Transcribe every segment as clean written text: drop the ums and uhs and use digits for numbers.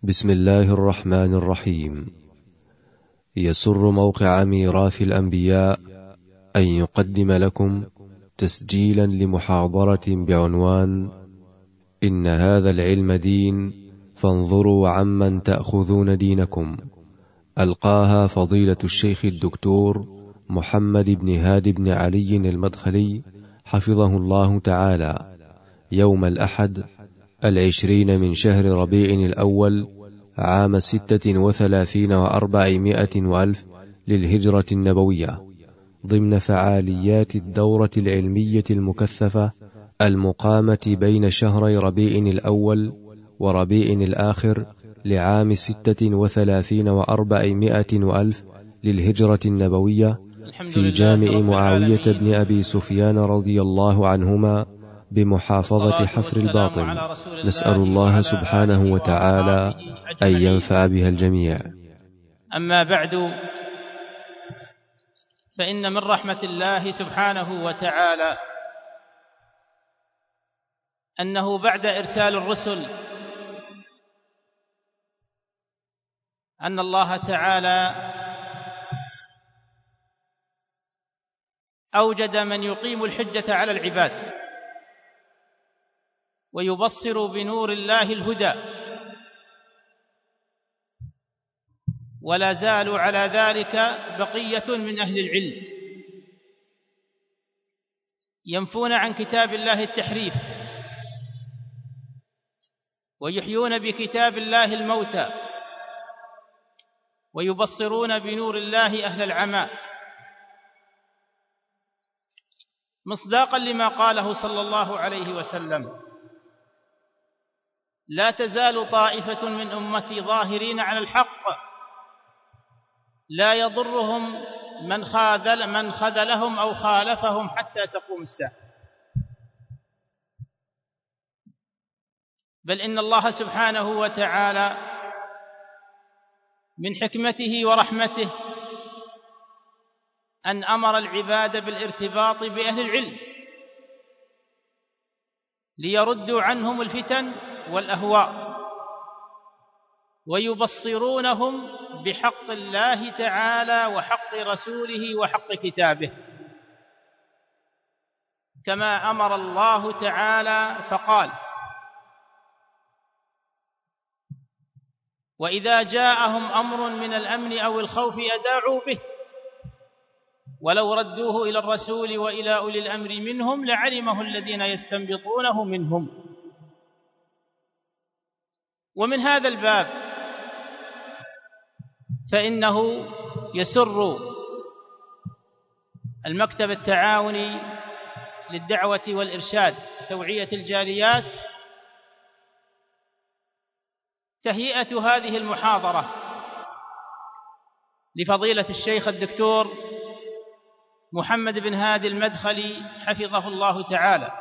بسم الله الرحمن الرحيم. يسر موقع ميراث الأنبياء أن يقدم لكم تسجيلا لمحاضرة بعنوان إن هذا العلم دين فانظروا عمن تأخذون دينكم، ألقاها فضيلة الشيخ الدكتور محمد بن هادي بن علي المدخلي حفظه الله تعالى، يوم الأحد 20 من شهر ربيع الأول عام 36 و400 وألف للهجرة النبوية، ضمن فعاليات الدورة العلمية المكثفة المقامة بين شهري ربيع الأول وربيع الآخر لعام 36 و400 وألف للهجرة النبوية في جامع معاوية بن أبي سفيان رضي الله عنهما بمحافظة حفر الباطن. نسأل الله سبحانه وتعالى أن ينفع بها الجميع. أما بعد، فإن من رحمة الله سبحانه وتعالى أنه بعد إرسال الرسل أن الله تعالى أوجد من يقيم الحجة على العباد ويبصر بنور الله الهدى، ولا زالوا على ذلك بقية من أهل العلم ينفون عن كتاب الله التحريف ويحيون بكتاب الله الموتى ويبصرون بنور الله أهل العمى، مصداقا لما قاله صلى الله عليه وسلم: لا تزال طائفة من أمتي ظاهرين على الحق لا يضرهم من خذلهم أو خالفهم حتى تقوم الساعة. بل إن الله سبحانه وتعالى من حكمته ورحمته أن أمر العباد بالارتباط بأهل العلم ليردوا عنهم الفتن والأهواء ويبصرونهم بحق الله تعالى وحق رسوله وحق كتابه، كما أمر الله تعالى فقال: وإذا جاءهم أمر من الأمن أو الخوف أذاعوا به ولو ردوه إلى الرسول وإلى أولي الأمر منهم لعلمه الذين يستنبطونه منهم. ومن هذا الباب فإنه يسر المكتب التعاوني للدعوة والإرشاد توعية الجاليات تهيئة هذه المحاضرة لفضيلة الشيخ الدكتور محمد بن هادي المدخلي حفظه الله تعالى،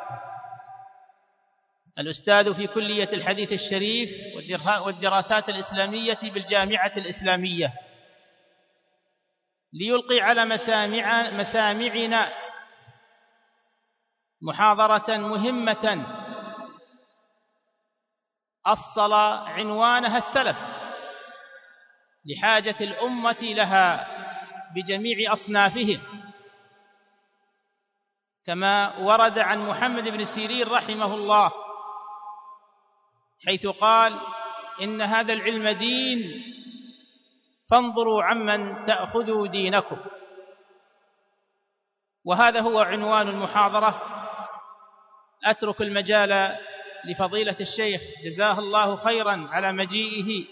الأستاذ في كلية الحديث الشريف والدراسات الإسلامية بالجامعة الإسلامية، ليلقي على مسامعنا محاضرة مهمة أصل عنوانها السلف، لحاجة الأمة لها بجميع أصنافهم، كما ورد عن محمد بن سيرين رحمه الله حيث قال: إن هذا العلم دين فانظروا عمن تأخذوا دينكم. وهذا هو عنوان المحاضرة. أترك المجال لفضيلة الشيخ جزاه الله خيرا على مجيئه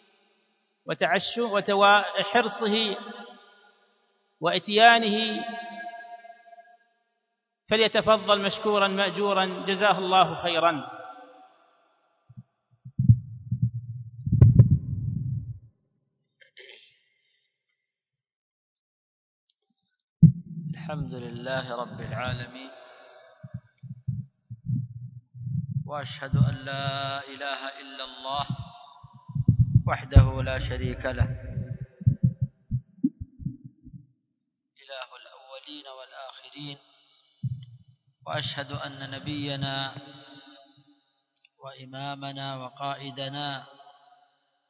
وحرصه وإتيانه، فليتفضل مشكورا مأجورا جزاه الله خيرا. الحمد لله رب العالمين، وأشهد أن لا إله إلا الله وحده لا شريك له، إله الأولين والآخرين، وأشهد أن نبينا وإمامنا وقائدنا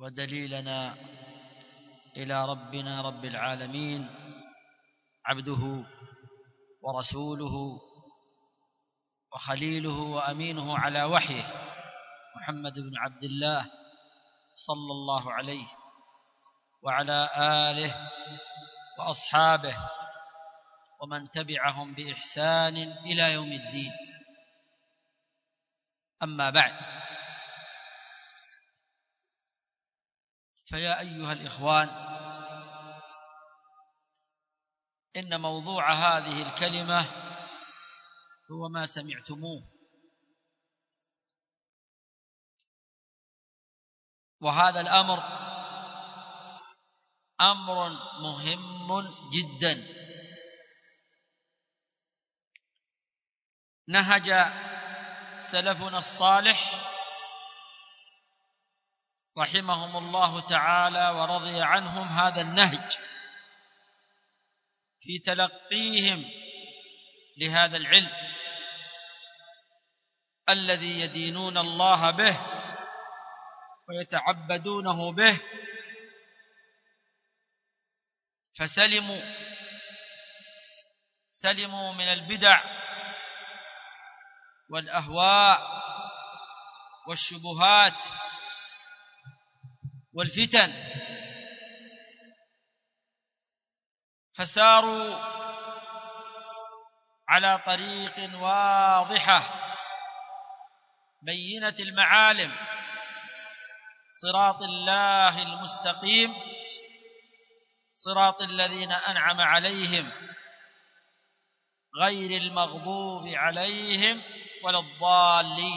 ودليلنا إلى ربنا رب العالمين عبده ورسوله وخليله وأمينه على وحيه محمد بن عبد الله صلى الله عليه وعلى آله وأصحابه ومن تبعهم بإحسان إلى يوم الدين. أما بعد، فيا أيها الإخوان، إن موضوع هذه الكلمة هو ما سمعتموه، وهذا الأمر أمر مهم جدا نهج سلفنا الصالح رحمهم الله تعالى ورضي عنهم هذا النهج في تلقيهم لهذا العلم الذي يدينون الله به ويتعبدونه به، فسلموا من البدع والأهواء والشبهات والفتن، فساروا على طريق واضحة بينة المعالم، صراط الله المستقيم، صراط الذين أنعم عليهم غير المغضوب عليهم ولا الضالين.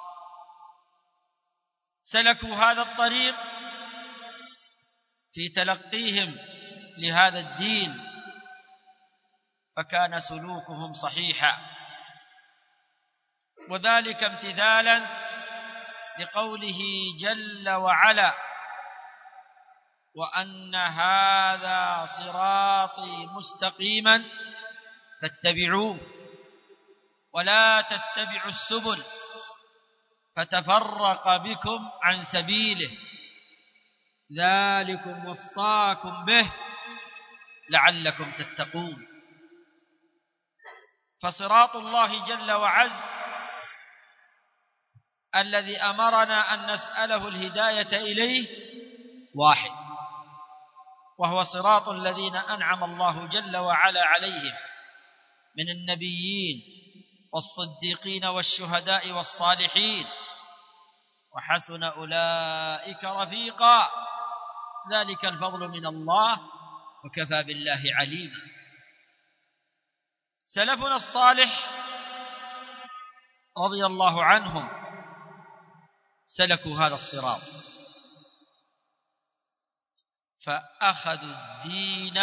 سلكوا هذا الطريق في تلقيهم لهذا الدين، فكان سلوكهم صحيحا، وذلك امتثالا لقوله جل وعلا: وأن هذا صراطي مستقيما فاتبعوه ولا تتبعوا السبل فتفرق بكم عن سبيله ذلكم وصاكم به لعلكم تتقون. فصراط الله جل وعز الذي أمرنا أن نسأله الهداية إليه واحد، وهو صراط الذين أنعم الله جل وعلا عليهم من النبيين والصديقين والشهداء والصالحين، وحسن أولئك رفيقا، ذلك الفضل من الله وكفى بالله عليما. سلفنا الصالح رضي الله عنهم سلكوا هذا الصراط، فأخذوا الدين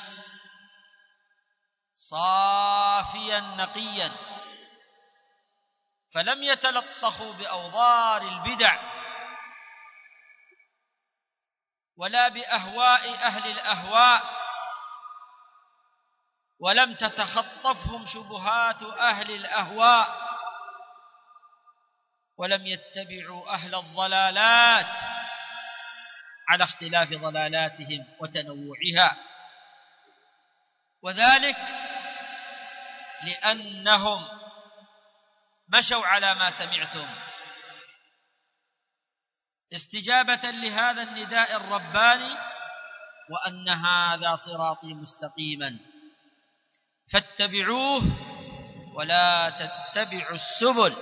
صافيا نقيا، فلم يتلطخوا بأوضار البدع ولا بأهواء أهل الأهواء، ولم تتخطفهم شبهات أهل الأهواء، ولم يتبعوا أهل الضلالات على اختلاف ضلالاتهم وتنوعها، وذلك لأنهم مشوا على ما سمعتم استجابة لهذا النداء الرباني: وأن هذا صراطي مستقيما فاتبعوه ولا تتبعوا السبل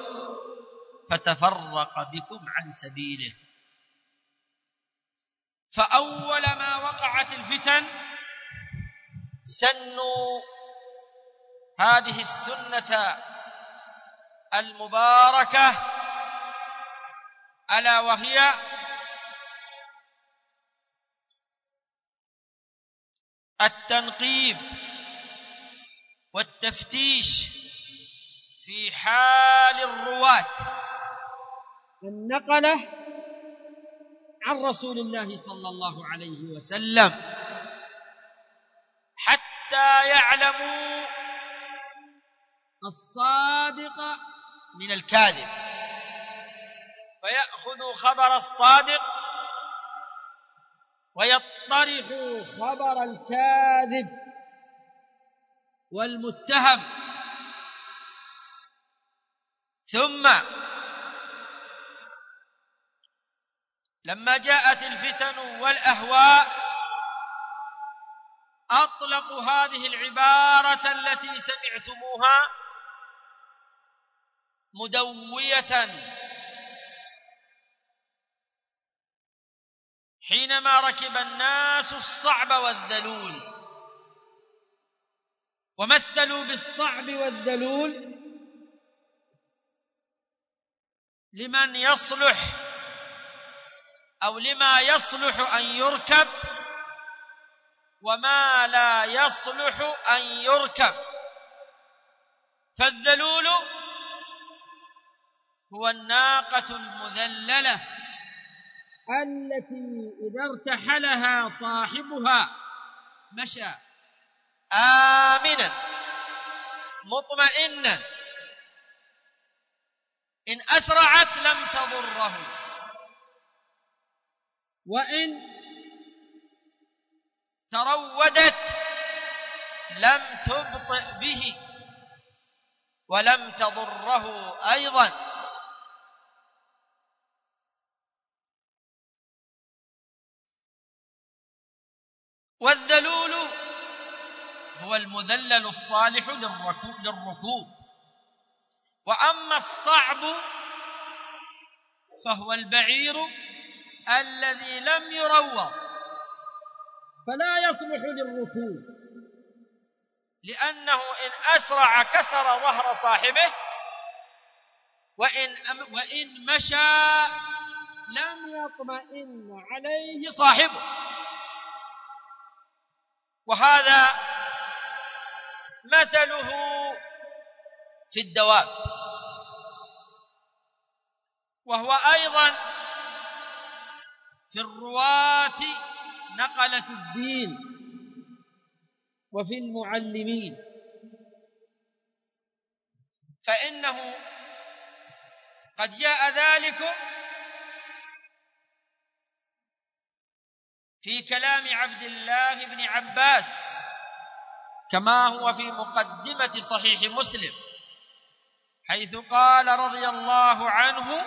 فتفرق بكم عن سبيله. فأول ما وقعت الفتن سنوا هذه السنة المباركة، ألا وهي التنقيب والتفتيش في حال الرواة النقلة عن رسول الله صلى الله عليه وسلم، حتى يعلموا الصادق من الكاذب، فيأخذوا خبر الصادق ويطرح خبر الكاذب والمتهم. ثم لما جاءت الفتن والأهواء أطلقوا هذه العبارة التي سمعتموها مدوية حينما ركب الناس الصعب والذلول، ومثلوا بالصعب والذلول لمن يصلح أو لما يصلح أن يركب وما لا يصلح أن يركب. فالذلول هو الناقة المذللة التي إذا ارتحلها صاحبها مشى آمنا مطمئنا، إن أسرعت لم تضره، وإن ترودت لم تبطئ به ولم تضره أيضا. والذلول هو المذلل الصالح للركوب. وأما الصعب فهو البعير الذي لم يروض فلا يصلح للركوب، لأنه إن أسرع كسر ظهر صاحبه، وإن مشى لم يطمئن عليه صاحبه. وهذا مثله في الدواب، وهو أيضا في الرواة نقلة الدين وفي المعلمين، فإنه قد جاء ذلك في كلام عبد الله بن عباس كما هو في مقدمة صحيح مسلم، حيث قال رضي الله عنه: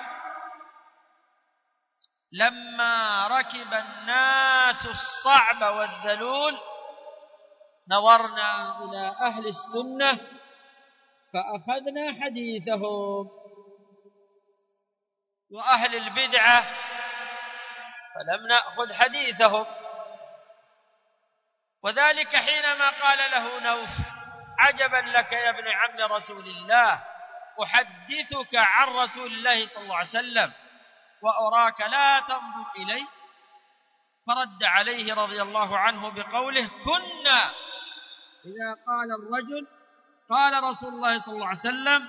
لما ركب الناس الصعب والذلول نظرنا إلى أهل السنة فأخذنا حديثهم، وأهل البدعة فلم نأخذ حديثهم. وذلك حينما قال له نوف: عجبا لك يا ابن عم رسول الله، أحدثك عن رسول الله صلى الله عليه وسلم وأراك لا تنظر إلي. فرد عليه رضي الله عنه بقوله: كنا إذا قال الرجل قال رسول الله صلى الله عليه وسلم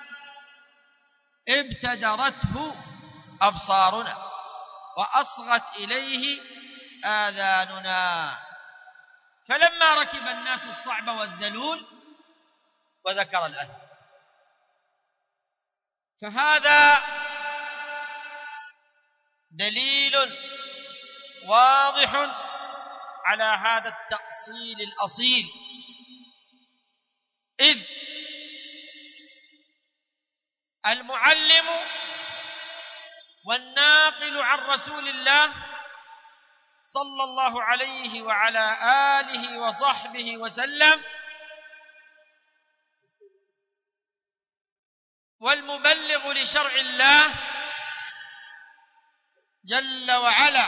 ابتدرته أبصارنا وأصغت إليه آذاننا. فلما ركب الناس الصعب والذلول وذكر الأثر. فهذا دليل واضح على هذا التأصيل الأصيل، إذ المعلم والناقل عن رسول الله صلى الله عليه وعلى آله وصحبه وسلم والمبلغ لشرع الله جل وعلا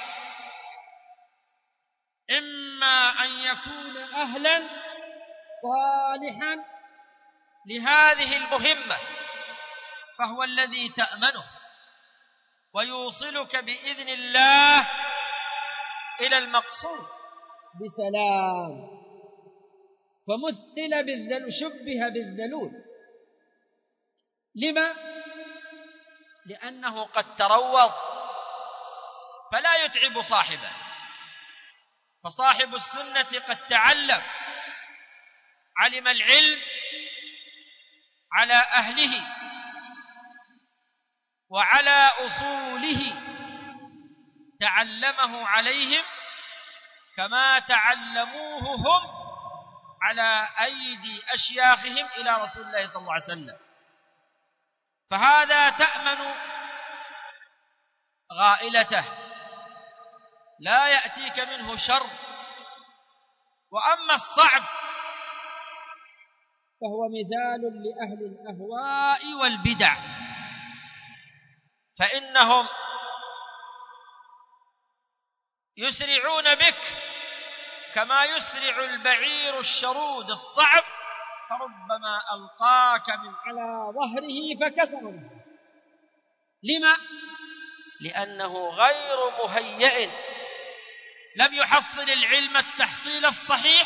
إما أن يكون أهلا صالحا لهذه المهمة، فهو الذي تأمنه ويوصلك بإذن الله إلى المقصود بسلام. فمثل بالذلول، شبه بالذلول. لما؟ لأنه قد تروض فلا يتعب صاحبه، فصاحب السنة قد تعلم، علم العلم على أهله وعلى أصوله، تعلمه عليهم كما تعلموه هم على أيدي أشياخهم إلى رسول الله صلى الله عليه وسلم. فهذا تأمن غائلته، لا يأتيك منه شر. وأما الصعب فهو مثال لأهل الأهواء والبدع، فإنهم يسرعون بك كما يسرع البعير الشرود الصعب، فربما ألقاك من على ظهره فكسره. لما؟ لأنه غير مهيئ، لم يحصل العلم التحصيل الصحيح،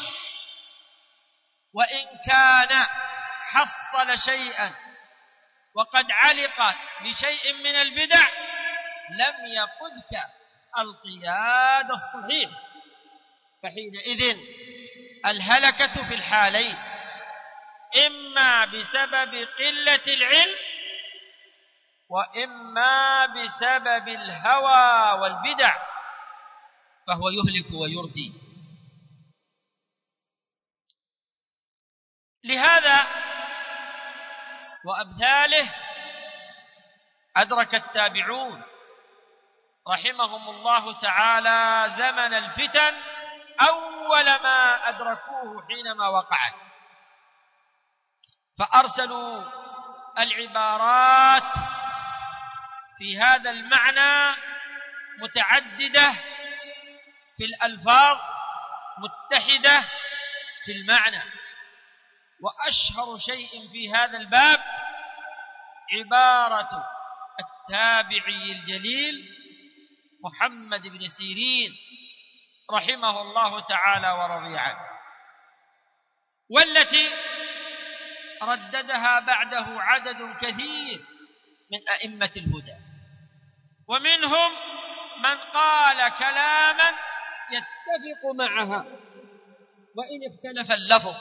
وإن كان حصل شيئا وقد علق بشيء من البدع لم يقدك القياد الصحيح. فحينئذ الهلكة في الحالين، إما بسبب قلة العلم وإما بسبب الهوى والبدع، فهو يهلك ويردي. لهذا وأمثاله أدرك التابعون رحمهم الله تعالى زمن الفتن أول ما أدركوه حينما وقعت، فأرسلوا العبارات في هذا المعنى متعددة في الألفاظ، متحدة في المعنى. وأشهر شيء في هذا الباب عبارة التابعي الجليل محمد بن سيرين رحمه الله تعالى ورضي عنه، والتي رددها بعده عدد كثير من أئمة الهدى، ومنهم من قال كلاما يتفق معها وإن اختلف اللفظ.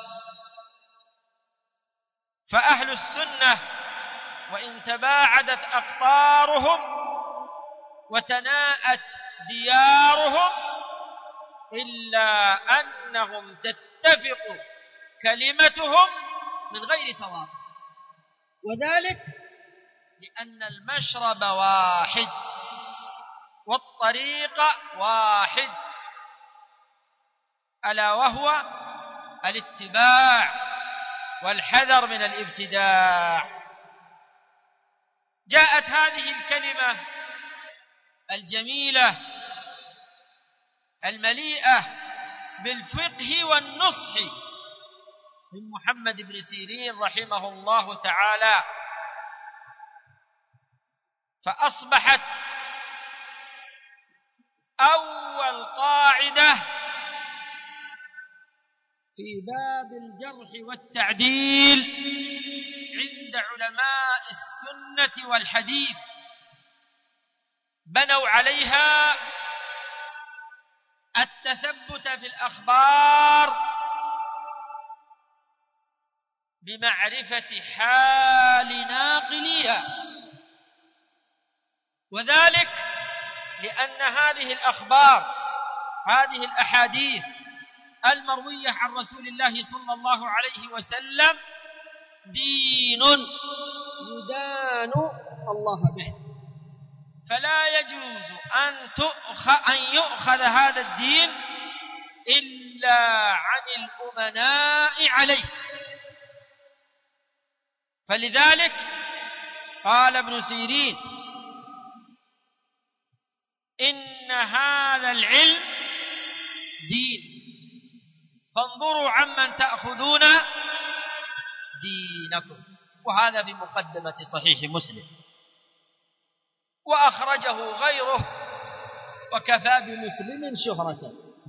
فأهل السنة وإن تباعدت أقطارهم وتناءت ديارهم إلا أنهم تتفق كلمتهم من غير تواطؤ، وذلك لأن المشرب واحد والطريق واحد، ألا وهو الاتباع والحذر من الابتداع. جاءت هذه الكلمة الجميلة المليئة بالفقه والنصح من محمد بن سيرين رحمه الله تعالى، فأصبحت أول قاعدة في باب الجرح والتعديل عند علماء السنة والحديث، بنوا عليها التثبت في الأخبار بمعرفة حال ناقليها، وذلك لأن هذه الأخبار، هذه الأحاديث المروية عن رسول الله صلى الله عليه وسلم دين يدان الله به، فلا يجوز أن يؤخذ هذا الدين إلا عن الأمناء عليه. فلذلك قال ابن سيرين إن هذا العلم دين، فانظروا عمن تأخذون دينكم. وهذا في مقدمة صحيح مسلم، وأخرجه غيره وكفى بمسلم شهرة.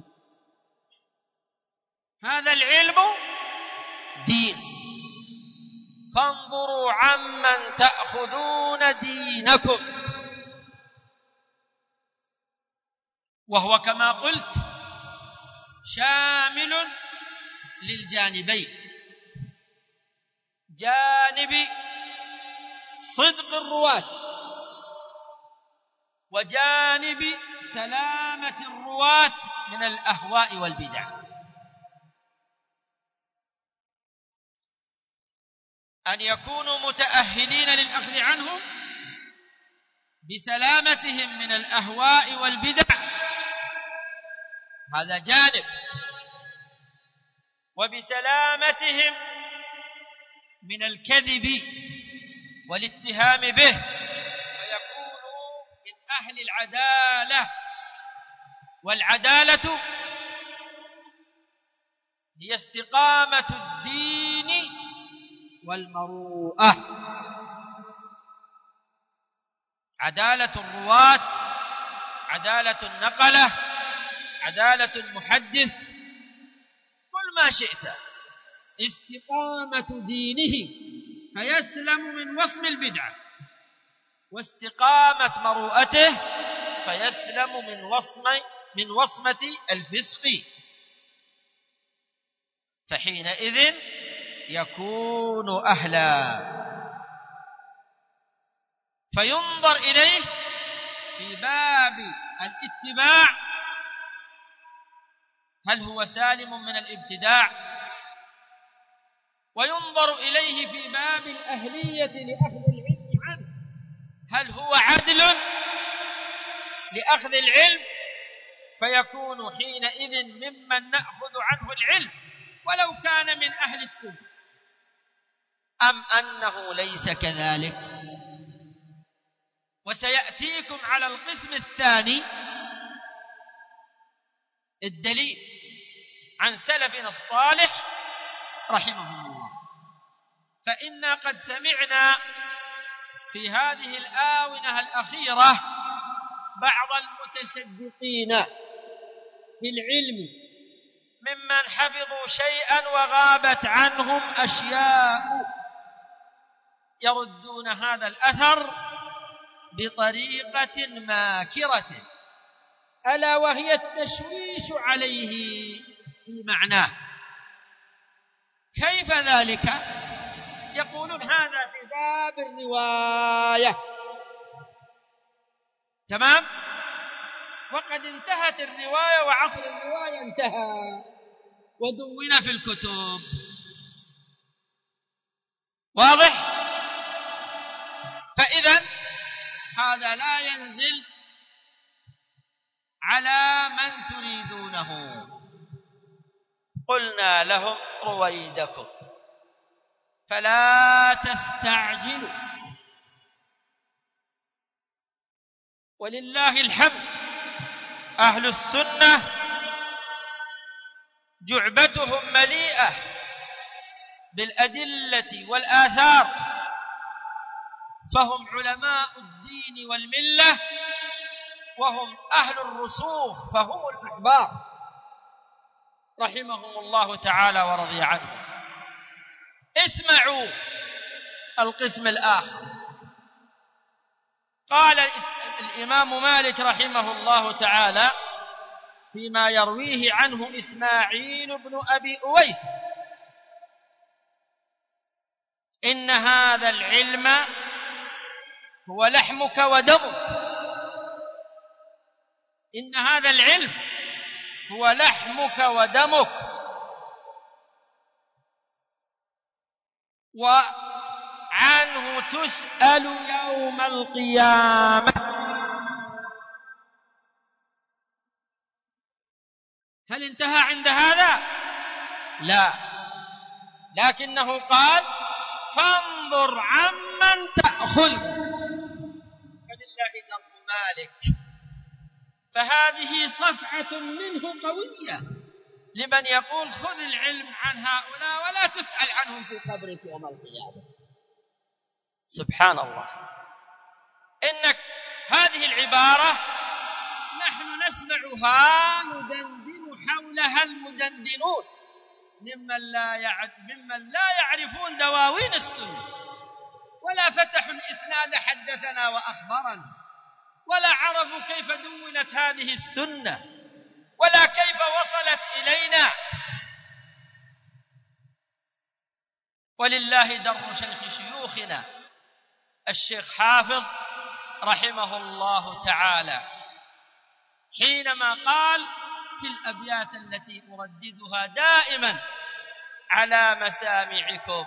هذا العلم دين، فانظروا عمن تأخذون دينكم. وهو كما قلت شامل للجانبين، جانب صدق الرواة وجانب سلامة الرواة من الأهواء والبدع، أن يكونوا متأهلين للأخذ عنهم بسلامتهم من الأهواء والبدع، هذا جانب، وبسلامتهم من الكذب والاتهام به، فيكونوا من أهل العدالة. والعدالة هي استقامة الدين والمروءة. عدالة الرواة، عدالة النقلة، عدالة المحدث، قل ما شئت، استقامة دينه فيسلم من وصم البدعة، واستقامة مروءته فيسلم من وصمة الفسق، فحينئذ يكون أهلا، فينظر إليه في باب الاتباع، هل هو سالم من الابتداع، وينظر إليه في باب الأهلية لأخذ العلم عنه، هل هو عدل لأخذ العلم، فيكون حينئذ ممن نأخذ عنه العلم ولو كان من أهل السنة، أم أنه ليس كذلك. وسيأتيكم على القسم الثاني الدليل عن سلفنا الصالح رحمهم الله، فإنا قد سمعنا في هذه الآونة الأخيرة بعض المتشدقين في العلم ممن حفظوا شيئا وغابت عنهم أشياء يردون هذا الأثر بطريقة ماكرة، ألا وهي التشويش عليه في معناه. كيف ذلك؟ يقولون هذا في باب الرواية، تمام، وقد انتهت الرواية وعصر الرواية انتهى ودون في الكتب، واضح؟ فإذا هذا لا ينزل على من تريدونه. قلنا لهم رويدكم فلا تستعجلوا، ولله الحمد أهل السنة جعبتهم مليئة بالأدلة والآثار، فهم علماء الدين والملة، وهم أهل الرسوخ، فهم الأحبار رحمهم الله تعالى ورضي عنهم. اسمعوا القسم الآخر. قال الإمام مالك رحمه الله تعالى فيما يرويه عنه إسماعيل بن أبي أويس: إن هذا العلم هو لحمك ودمك. إن هذا العلم هو لحمك ودمك، وعنه تسأل يوم القيامة. هل انتهى عند هذا؟ لا، لكنه قال: فانظر عمن تأخذ. فلله در مالك، فهذه صفعة منه قوية لمن يقول خذ العلم عن هؤلاء ولا تسأل عنهم في قبرك يوم القيامة. سبحان الله، إنك هذه العبارة نحن نسمعها ندندن حولها المدندنون ممن لا يعرفون دواوين السنة، ولا فتحوا الإسناد حدثنا وأخبرنا، ولا عرفوا كيف دونت هذه السنة، ولا كيف وصلت إلينا. ولله در شيخ شيوخنا الشيخ حافظ رحمه الله تعالى حينما قال في الأبيات التي أرددها دائما على مسامعكم: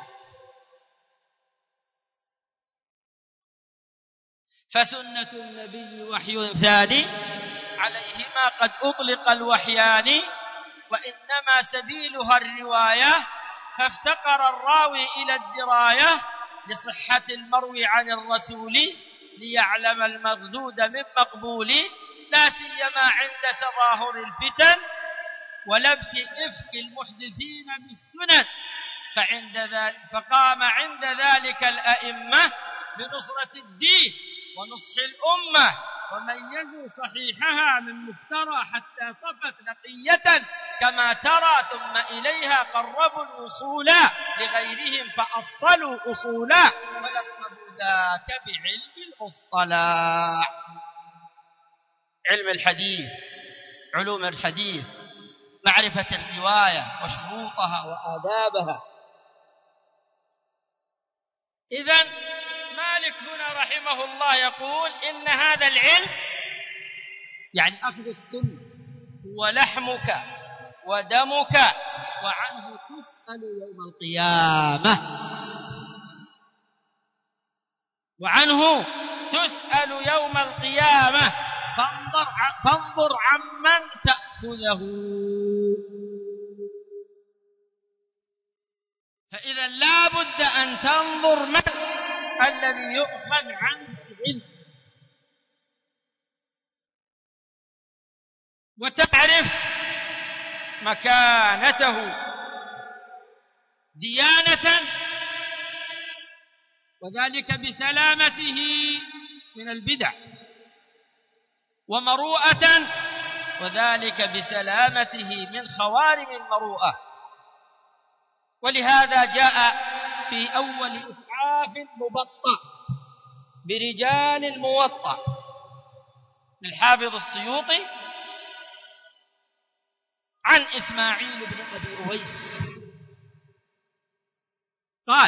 فسنة النبي وحي ثاني عليهما قد أطلق الوحيان، وإنما سبيلها الرواية، فافتقر الراوي إلى الدراية لصحة المروي عن الرسول، ليعلم المردود من مقبول، لا سيما عند تظاهر الفتن ولبس إفك المحدثين بالسنن. فقام عند ذلك الأئمة بنصرة الدين ونصح الأمة، وميزوا صحيحها من مفترى حتى صفت نقية كما ترى، ثم إليها قربوا الوصول لغيرهم فأصلوا أصولا، ولقبوا ذاك بعلم المصطلح. علم الحديث، علوم الحديث، معرفة الرواية وشروطها وآدابها. إذن مالك هنا رحمه الله يقول إن هذا العلم يعني أخذ السنة هو لحمك ودمك، وعنه تسأل يوم القيامة، وعنه تسأل يوم القيامة، فانظر عمن تأخذه. فإذا لا بد أن تنظر من الذي يؤخذ عنه العلم، وتعرف مكانته ديانة، وذلك بسلامته من البدع، ومروءة، وذلك بسلامته من خوارم المروءة. ولهذا جاء في أول إسعاف مبطأ برجال الموطأ للحافظ السيوطي عن إسماعيل بن أبي أويس قال: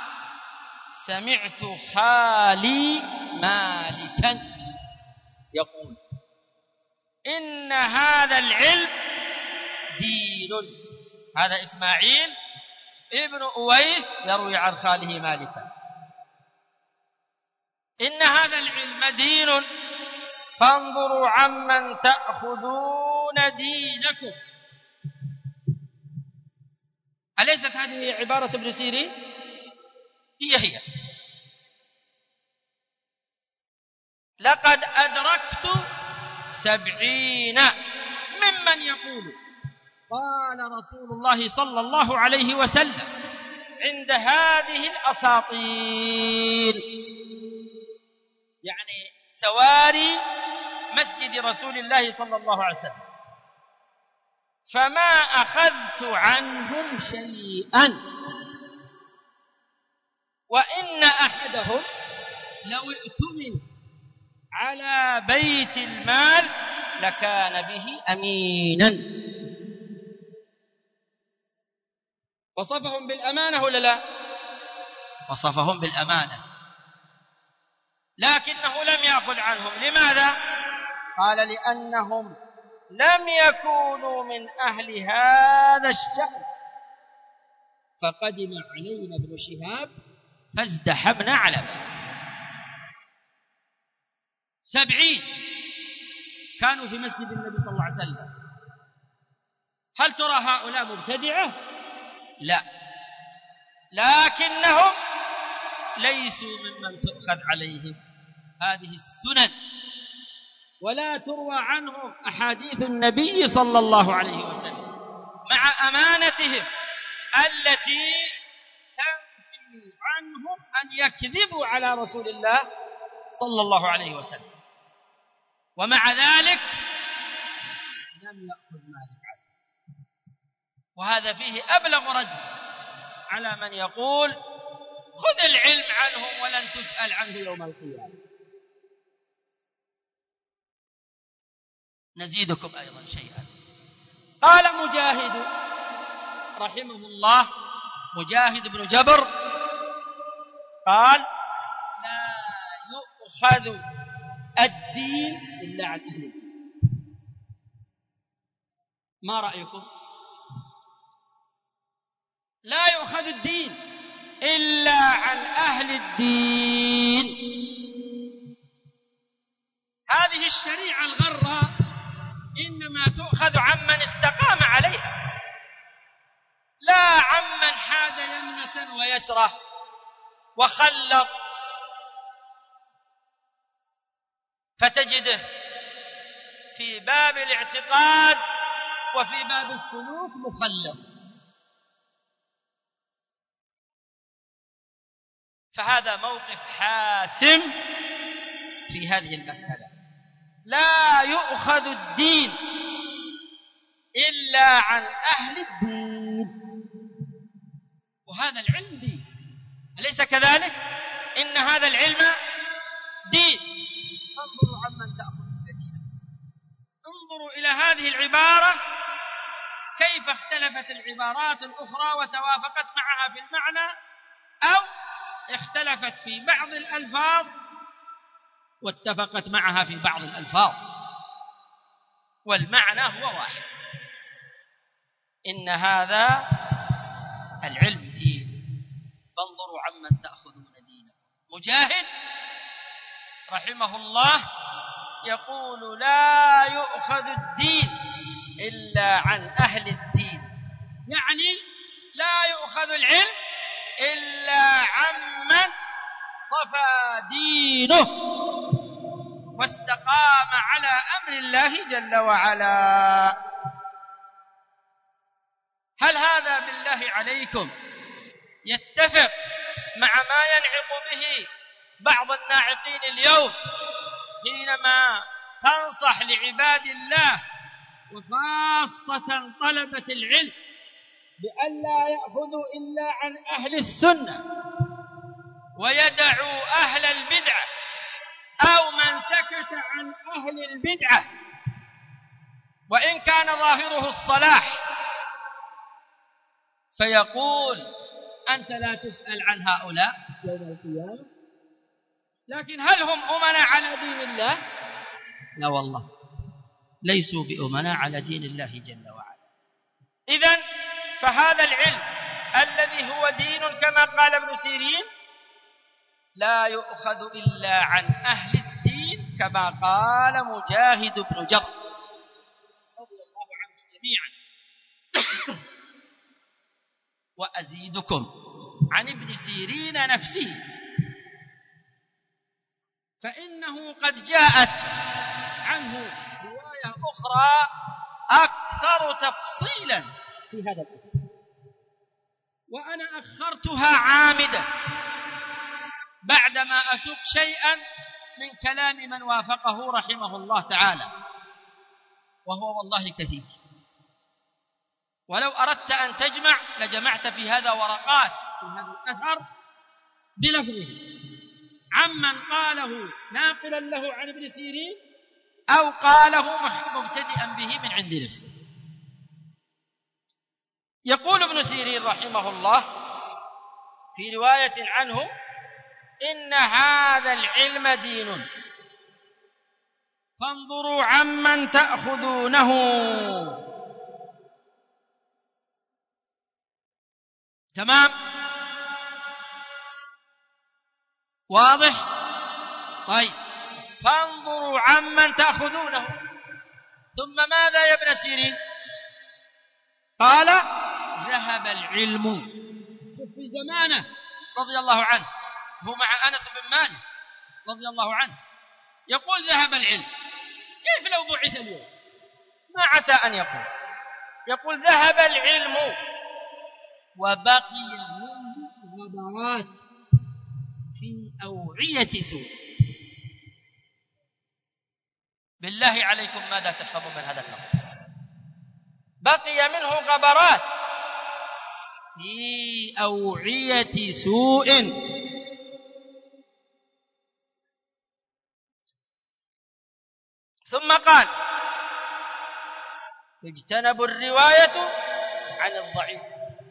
سمعت خالي مالكا يقول إن هذا العلم دين. هذا إسماعيل ابن أويس يروي عن خاله مالكا: إن هذا العلم دين، فانظروا عمن تأخذون دينكم. أليست هذه عبارة ابن سيرين؟ هي لقد أدركت 70 ممن يقول قال رسول الله صلى الله عليه وسلم عند هذه الأساطير، يعني سواري مسجد رسول الله صلى الله عليه وسلم، فما أخذت عنهم شيئا، وإن أحدهم لو ائتمن على بيت المال لكان به أمينا. وصفهم بالأمانة ولا لا؟ وصفهم بالأمانة، لكنه لم يأخذ عنهم. لماذا؟ قال: لأنهم لم يكونوا من أهل هذا الشأن، فقدم علينا ابن شهاب فازدحمنا على باب. 70 كانوا في مسجد النبي صلى الله عليه وسلم. هل ترى هؤلاء مبتدعة؟ لا، لكنهم ليسوا ممن تؤخذ عليهم هذه السنن، ولا تروى عنهم أحاديث النبي صلى الله عليه وسلم، مع أمانتهم التي تنفي عنهم أن يكذبوا على رسول الله صلى الله عليه وسلم. ومع ذلك لم يأخذ مالك عنه. وهذا فيه أبلغ رد على من يقول خذ العلم عنهم ولن تسأل عنه يوم القيامة. نزيدكم أيضا شيئا. قال مجاهد رحمه الله، مجاهد بن جبر قال: لا يؤخذ الدين إلا عن أهل الدين. ما رأيكم؟ لا يؤخذ الدين إلا عن أهل الدين. هذه الشريعة الغراء إنما تؤخذ عمن استقام عليها، لا عمن حاد يمنة ويسرة وخلط، فتجده في باب الاعتقاد وفي باب السلوك مخلط. فهذا موقف حاسم في هذه المسألة. لا يؤخذ الدين إلا عن أهل الدين، وهذا العلم دين، أليس كذلك؟ إن هذا العلم دين. انظروا عمن تأخذون دينكم. انظروا إلى هذه العبارة كيف اختلفت العبارات الأخرى وتوافقت معها في المعنى، أو اختلفت في بعض الألفاظ واتفقت معها في بعض الألفاظ، والمعنى هو واحد. إن هذا العلم دين، فانظروا عمن تأخذون دينكم. مجاهد رحمه الله يقول: لا يؤخذ الدين إلا عن أهل الدين، يعني لا يؤخذ العلم إلا عمن صفى دينه واستقام على أمر الله جل وعلا. هل هذا بالله عليكم يتفق مع ما ينعق به بعض الناعقين اليوم حينما تنصح لعباد الله وخاصة طلبة العلم بأن لا يأخذوا إلا عن أهل السنة ويدعوا أهل البدعة، أو من سكت عن أهل البدعة وإن كان ظاهره الصلاح، فيقول: أنت لا تسأل عن هؤلاء يوم القيامة. لكن هل هم أمنا على دين الله؟ لا والله، ليسوا بأمنا على دين الله جل وعلا. إذن فهذا العلم الذي هو دين كما قال ابن سيرين لا يؤخذ إلا عن أهل الدين، كما قال مجاهد بن جبر رضي الله عنهم جميعا. وأزيدكم عن ابن سيرين نفسه، فإنه قد جاءت عنه رواية أخرى أكثر تفصيلا في هذا الأمر، وأنا أخرتها عامدا بعدما أشق شيئا من كلام من وافقه رحمه الله تعالى، وهو والله كثير. ولو أردت أن تجمع لجمعت في هذا ورقات في هذا الأثر بلفظه عمن قاله ناقلا له عن ابن سيرين أو قاله مبتدئا به من عند نفسه. يقول ابن سيرين رحمه الله في رواية عنه: إن هذا العلم دين، فانظروا عمن تأخذونه. تمام؟ واضح؟ طيب، فانظروا عمن تأخذونه. ثم ماذا يا ابن سيرين؟ قال: ذهب العلم. شوف في زمانه رضي الله عنه، هو مع أنس بن مالك رضي الله عنه، يقول: ذهب العلم. كيف لو بعث اليوم؟ ما عسى أن يقول ذهب العلم وبقي منه غبرات في أوعية سوء. بالله عليكم ماذا تفهمون من هذا اللفظ؟ بقي منه غبرات في أوعية سوء. ثم قال: تجتنب الرواية عن الضعيف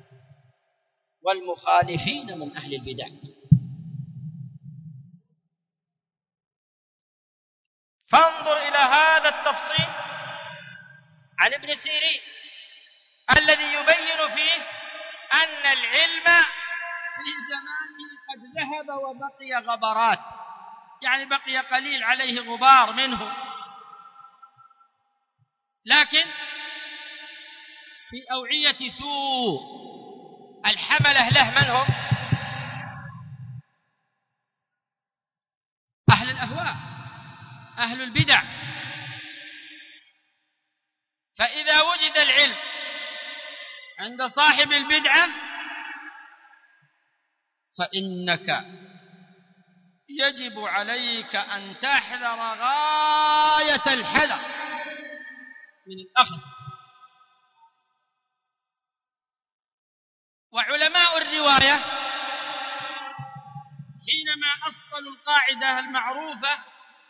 والمخالفين من أهل البدع. فانظر إلى هذا التفصيل عن ابن سيرين الذي يبين فيه أن العلم في زمانه قد ذهب وبقي غبرات، يعني بقي قليل عليه غبار منه، لكن في أوعية سوء. الحملة له من هم؟ أهل الأهواء، أهل البدع. فإذا وجد العلم عند صاحب البدعة فإنك يجب عليك أن تحذر غاية الحذر من الأخذ. وعلماء الرواية حينما أصلوا القاعدة المعروفة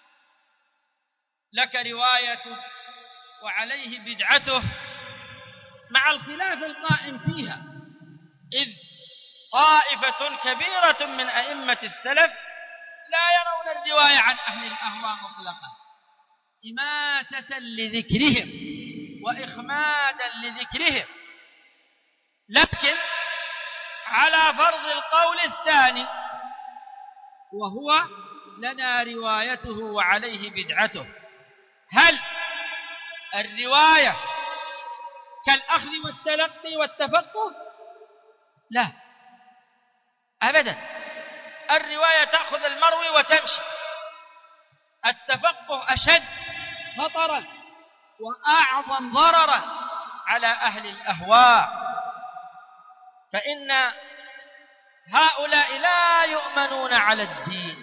لك روايته وعليه بدعته مع الخلاف القائم فيها، إذ طائفة كبيرة من أئمة السلف لا يرون الرواية عن أهل الأهواء مطلقا إماتة لذكرهم وإخمادا لذكرهم، لكن على فرض القول الثاني وهو لنا روايته وعليه بدعته. هل الرواية كالأخذ والتلقي والتفقه؟ لا أبدا، الرواية تأخذ المروي وتمشي، التفقه أشد خطرا وأعظم ضررا على أهل الأهواء، فإن هؤلاء لا يؤمنون على الدين.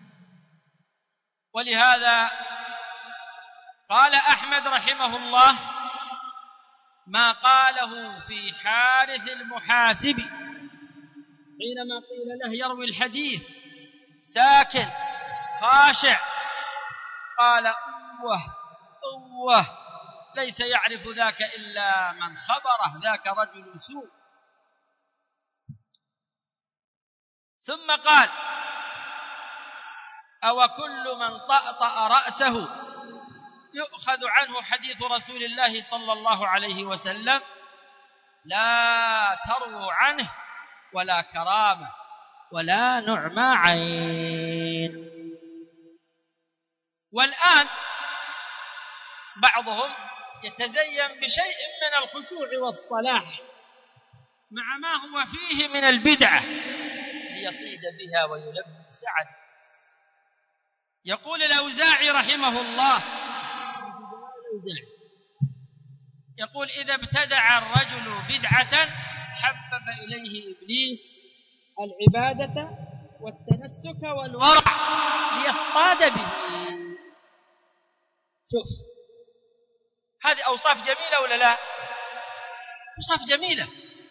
ولهذا قال أحمد رحمه الله ما قاله في حارث المحاسب حينما قيل له يروي الحديث ساكن خاشع، قال أوه ليس يعرف ذاك إلا من خبره، ذاك رجل سوء. ثم قال أو كل من طأطأ رأسه يؤخذ عنه حديث رسول الله صلى الله عليه وسلم، لا تروا عنه ولا كرامة ولا نعمى عين. والآن بعضهم يتزين بشيء من الخشوع والصلاح مع ما هو فيه من البدعة ليصيد بها ويلبس عن الناس. يقول الأوزاعي رحمه الله يقول إذا ابتدع الرجل بدعة حبب إليه إبليس العبادة والتنسك والورع ليصطاد به. شوف هذه أوصاف جميلة ولا لا؟ أوصاف جميلة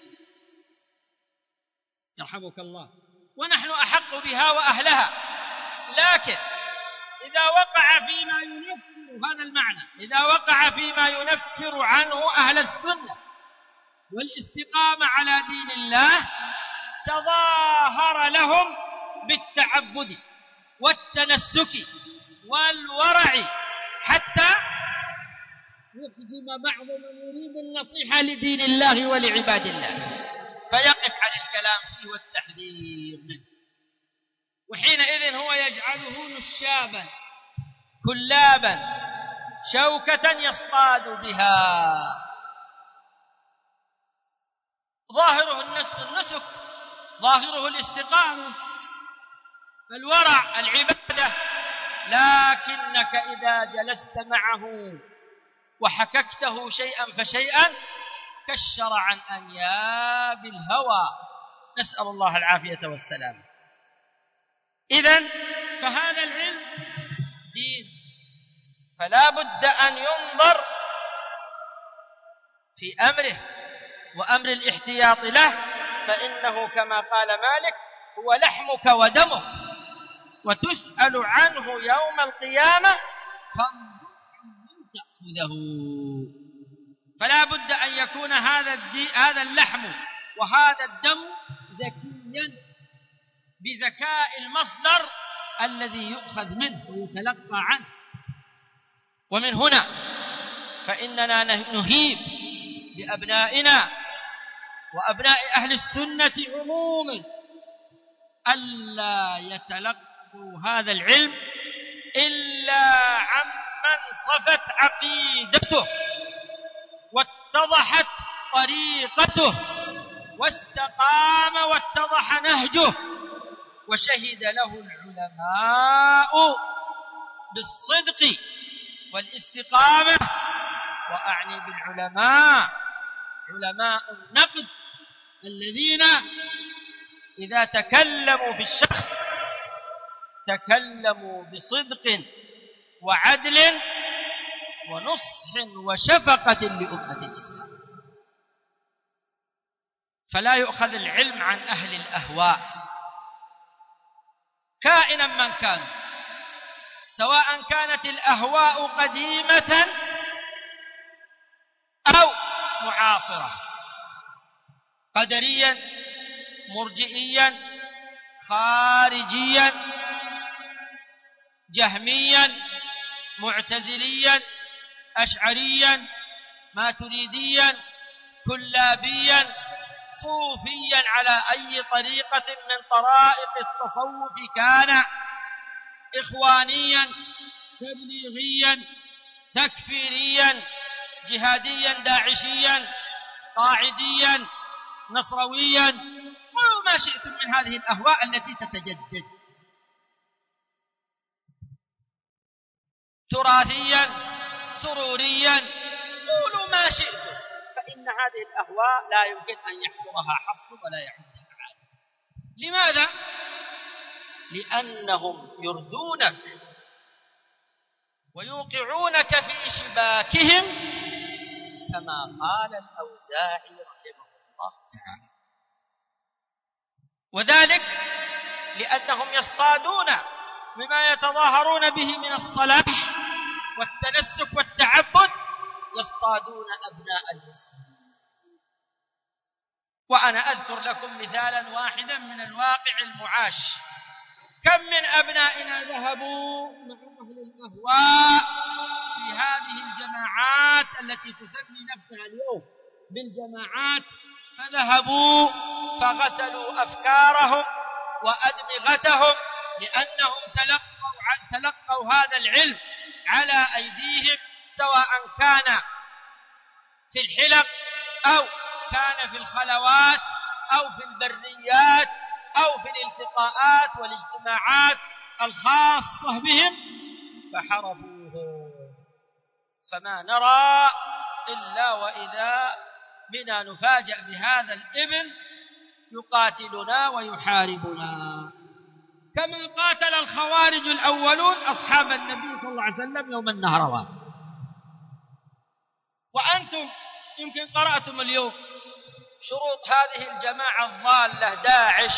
يرحمك الله، ونحن أحق بها وأهلها، لكن إذا وقع فيما ينفر هذا المعنى، إذا وقع فيما ينفر عنه أهل السنة والاستقامة على دين الله تظاهر لهم بالتعبد والتنسك والورع حتى يحجم بعض من يريد النصيحة لدين الله ولعباد الله فيقف عن الكلام فيه والتحذير منه، وحينئذ هو يجعله نشابا كلابا شوكة يصطاد بها. ظاهره النسك، ظاهره الاستقامة، الورع، العبادة، لكنك إذا جلست معه وحككته شيئا فشيئا كشر عن أنياب الهوى، نسأل الله العافية والسلام. إذن فهذا العلم دين، فلا بد أن ينظر في أمره وأمر الاحتياط له، فإنه كما قال مالك هو لحمك ودمك وتسأل عنه يوم القيامة فانظر من تأخذه. فلا بد أن يكون هذا اللحم وهذا الدم ذكيا بذكاء المصدر الذي يؤخذ منه ويتلقى عنه، ومن هنا فإننا نهيب بأبنائنا وأبناء أهل السنة عموما ألا يتلقوا هذا العلم إلا عمن صفت عقيدته واتضحت طريقته واستقام واتضح نهجه وشهد له العلماء بالصدق والاستقامة. وأعني بالعلماء علماء النقد الذين إذا تكلموا في الشخص تكلموا بصدق وعدل ونصح وشفقة لأمة الإسلام. فلا يؤخذ العلم عن أهل الأهواء كائنا من كان، سواء كانت الأهواء قديمة أو معاصرة، قدريا مرجئيا خارجيا جهميا معتزليا أشعريا ماتريديا كلابيا صوفيا، على أي طريقة من طرائق التصوف كان، إخوانيا تبليغيا تكفيريا جهاديا داعشيا قاعديا نصرويا، قولوا ما شئتم من هذه الأهواء التي تتجدد، تراثيا سروريا، قولوا ما شئتم، فإن هذه الأهواء لا يمكن أن يحصرها حصر ولا يعدها عاد. لماذا؟ لأنهم يردونك ويوقعونك في شباكهم كما قال الأوزاعي رحمه الله تعالى، وذلك لأنهم يصطادون بما يتظاهرون به من الصلاح والتنسك والتعبد، يصطادون أبناء المسلمين. وأنا أذكر لكم مثالا واحدا من الواقع المعاش، كم من أبنائنا ذهبوا مع أهل الأهواء في هذه الجماعات التي تسمي نفسها اليوم بالجماعات، فذهبوا فغسلوا أفكارهم وأدمغتهم لأنهم تلقوا هذا العلم على أيديهم، سواء كان في الحلق أو كان في الخلوات أو في البريات أو في الالتقاءات والاجتماعات الخاصة بهم، فحرفوه. فما نرى إلا وإذا بنا نفاجأ بهذا الابن يقاتلنا ويحاربنا، كما قاتل الخوارج الأولون أصحاب النبي صلى الله عليه وسلم يوم النهروان. وأنتم يمكن قرأتم اليوم شروط هذه الجماعة الضالة داعش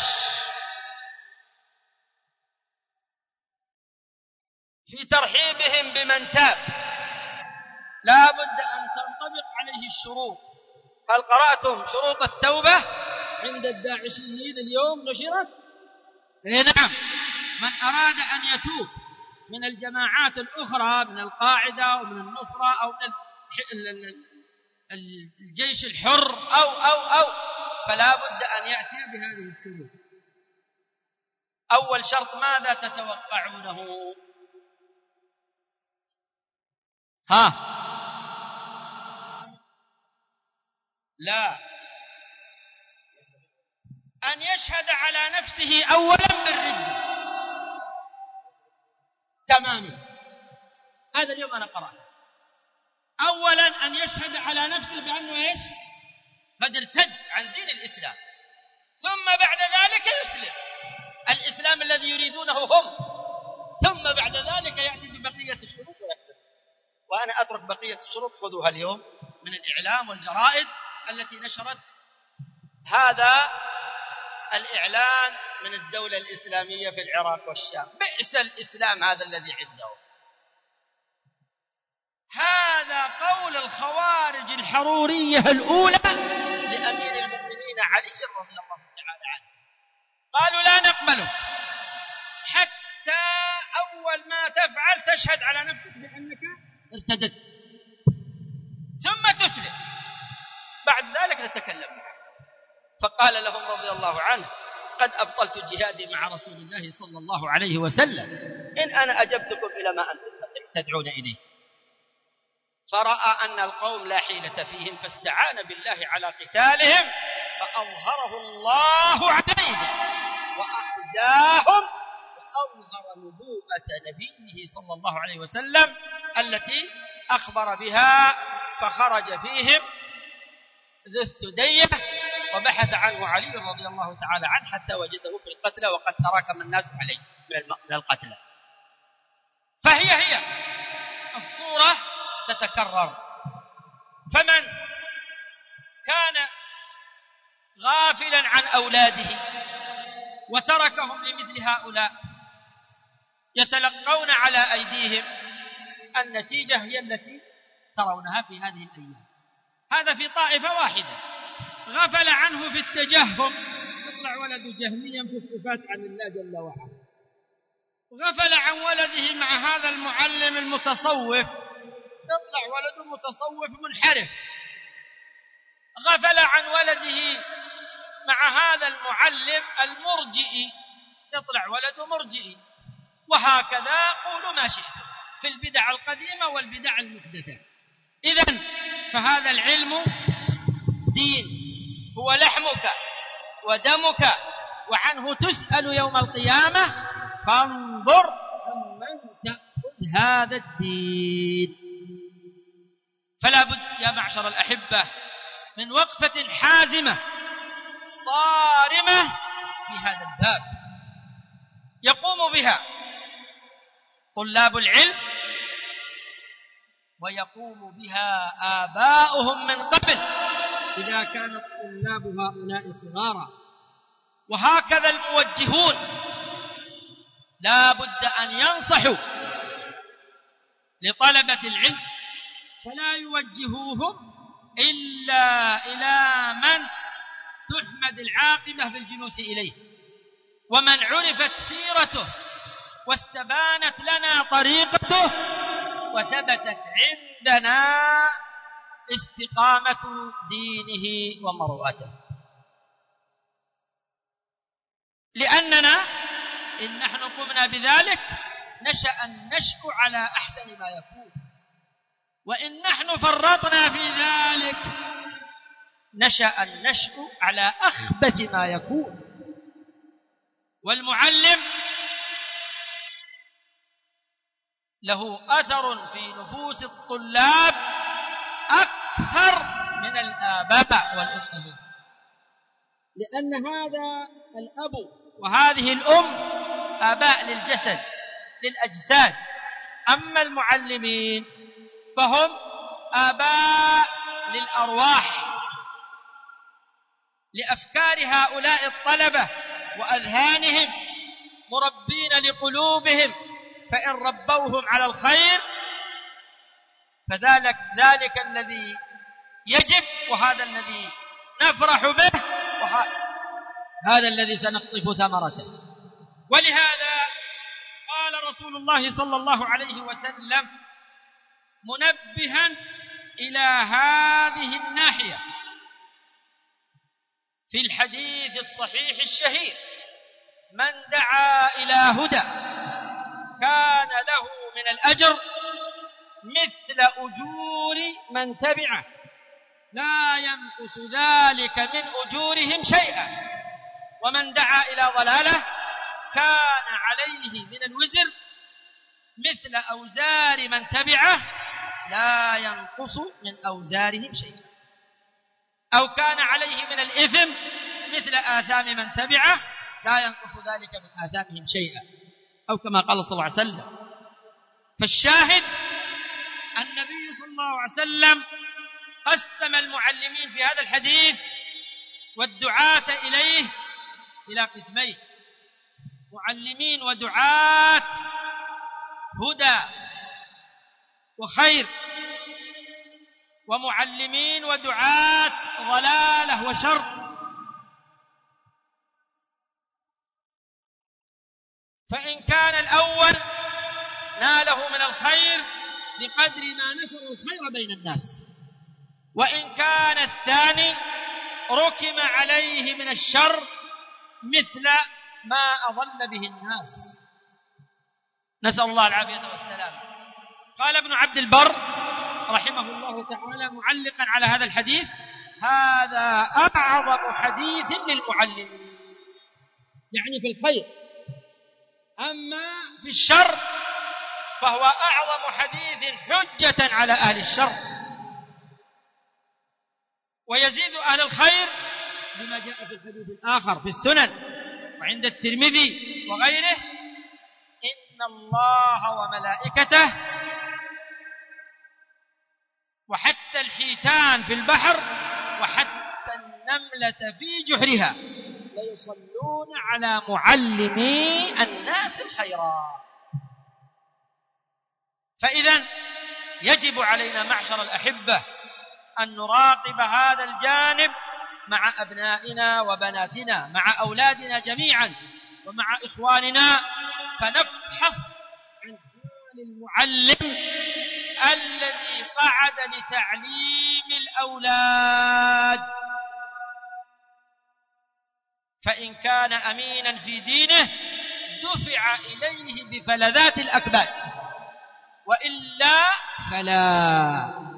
في ترحيبهم بمن تاب، لا بد أن تنطبق عليه الشروط. هل قرأتم شروط التوبة عند الداعشيين اليوم نشرت؟ نعم، من أراد أن يتوب من الجماعات الأخرى من القاعدة ومن النصرة أو من الجيش الحر أو فلا بد أن يأتي بهذه الشروط. أول شرط ماذا تتوقعونه؟ لا، أن يشهد على نفسه أولا بالردة تماما. هذا اليوم أنا قرأت أولا أن يشهد على نفسه بأنه إيش؟ قد ارتد عن دين الإسلام، ثم بعد ذلك يسلم الإسلام الذي يريدونه هم، ثم بعد ذلك يأتي ببقية الشروط ويقتل. وأنا أترك بقية الشروط، خذوها اليوم من الإعلام والجرائد التي نشرت هذا الإعلان من الدولة الإسلامية في العراق والشام. بئس الإسلام هذا الذي عندهم. هذا قول الخوارج الحرورية الأولى لأمير المؤمنين علي رضي الله تعالى عنه، قالوا لا نقبله حتى أول ما تفعل تشهد على نفسك بأنك ارتدت، ثم تسلم، بعد ذلك نتكلم معك. فقال لهم رضي الله عنه: قد أبطلت جهادي مع رسول الله صلى الله عليه وسلم إن أنا أجبتكم إلى ما أنتم تدعون إليه. فرأى أن القوم لا حيلة فيهم فاستعان بالله على قتالهم فأظهره الله عليهم وأخزاهم وأظهر نبوءة نبيه صلى الله عليه وسلم التي أخبر بها. فخرج فيهم ذو الثدية وبحث عنه علي رضي الله تعالى عنه حتى وجده في القتلى وقد تراكم الناس عليه من القتلى. فهي الصورة تتكرر. فمن كان غافلا عن أولاده وتركهم لمثل هؤلاء يتلقون على أيديهم، النتيجة هي التي ترونها في هذه الأيام. هذا في طائفة واحدة غفل عنه في التجهم، يطلع ولد جهميا في الصفات عن الله جل وعلا، غفل عن ولده مع هذا المعلم المتصوف، يطلع ولده متصوف منحرف، غفل عن ولده مع هذا المعلم المرجئي، يطلع ولده مرجئي، وهكذا قولوا ما شئتم في البدع القديمة والبدع المحدثة. إذن فهذا العلم دين، هو لحمك ودمك وعنه تسأل يوم القيامة، فانظر عمن تأخذ هذا الدين. فلا بد يا معشر الأحبة من وقفة حازمة صارمة في هذا الباب يقوم بها طلاب العلم ويقوم بها آباؤهم من قبل إذا كان الطلاب هؤلاء صغارا. وهكذا الموجهون لا بد أن ينصحوا لطلبة العلم، فلا يوجهوهم إلا إلى من تحمد العاقبة بالجلوس إليه، ومن عرفت سيرته واستبانت لنا طريقته وثبتت عندنا استقامة دينه ومروءته. لأننا إن نحن قمنا بذلك نشأ النشء على أحسن ما يكون، وإن نحن فرطنا في ذلك نشأ النشء على أخبث ما يكون. والمعلم له أثر في نفوس الطلاب أكثر من الآباء والأمهات، لأن هذا الأب وهذه الأم آباء للجسد للأجساد، أما المعلمين فهم آباء للأرواح، لأفكار هؤلاء الطلبة وأذهانهم، مربين لقلوبهم، فإن ربوهم على الخير فذلك الذي يجب، وهذا الذي نفرح به، وهذا الذي سنقطف ثمرته. ولهذا قال رسول الله صلى الله عليه وسلم منبها إلى هذه الناحية في الحديث الصحيح الشهير: من دعا إلى هدى كان له من الأجر مثل أجور من تبعه لا ينقص ذلك من أجورهم شيئا، ومن دعا إلى ضلالة كان عليه من الوزر مثل أوزار من تبعه لا ينقص من أوزارهم شيئا، أو كان عليه من الإثم مثل آثام من تبعه لا ينقص ذلك من آثامهم شيئا، أو كما قال صلى الله عليه وسلم. فالشاهد النبي صلى الله عليه وسلم قسم المعلمين في هذا الحديث والدعاة إليه إلى قسمين: معلمين ودعاة هدى وخير، ومعلمين ودعاة ضلالة وشر. فإن كان الأول ناله من الخير بقدر ما نشر الخير بين الناس، وإن كان الثاني ركم عليه من الشر مثل ما أضل به الناس، نسأل الله العافية والسلامة. قال ابن عبد البر رحمه الله تعالى معلقا على هذا الحديث: هذا أعظم حديث للمعلمين، يعني في الخير، أما في الشر فهو أعظم حديث حجة على أهل الشر، ويزيد أهل الخير بما جاء في الحديث الآخر في السنن وعند الترمذي وغيره: إن الله وملائكته وحتى الحيتان في البحر وحتى النملة في جحرها ليصلون على معلمي الناس الخيرا. فإذا يجب علينا معشر الأحبة أن نراقب هذا الجانب مع أبنائنا وبناتنا، مع أولادنا جميعا ومع إخواننا، فنفحص عن حال المعلم الذي قعد لتعليم الأولاد، فإن كان أمينا في دينه دفع إليه بفلذات الأكباد، وإلا فلا،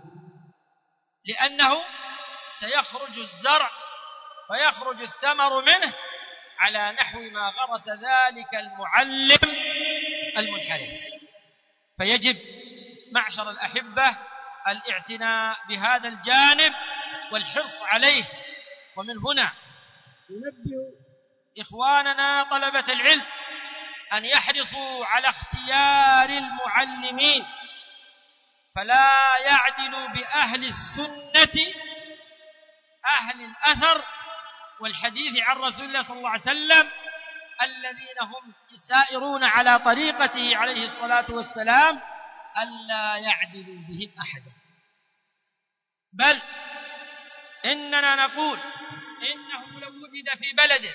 لأنه سيخرج الزرع ويخرج الثمر منه على نحو ما غرس ذلك المعلم المنحرف. فيجب معشر الأحبة الاعتناء بهذا الجانب والحرص عليه. ومن هنا ننبه إخواننا طلبة العلم أن يحرصوا على اختيار المعلمين، فلا يعدل بأهل السنة أهل الأثر والحديث عن رسول الله صلى الله عليه وسلم الذين هم سائرون على طريقته عليه الصلاة والسلام، ألا يعدلوا بهم أحدا، بل إننا نقول إنه لو وجد في بلده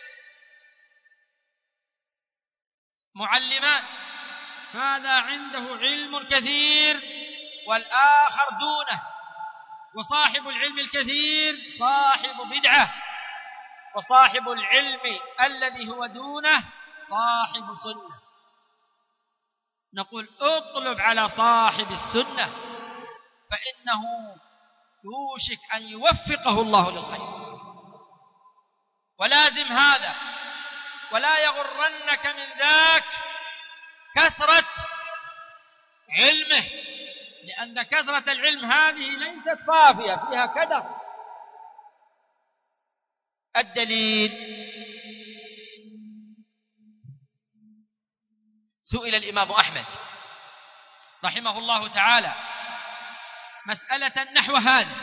معلمان هذا عنده علم كثير والآخر دونه، وصاحب العلم الكثير صاحب بدعة، وصاحب العلم الذي هو دونه صاحب سنة، نقول اطلب على صاحب السنة فإنه يوشك أن يوفقه الله للخير. ولازم هذا، ولا يغرنك من ذاك كثرة علمه، لأن كثرة العلم هذه ليست صافية، فيها كدر. الدليل: سئل الإمام أحمد رحمه الله تعالى مسألة نحو هذه،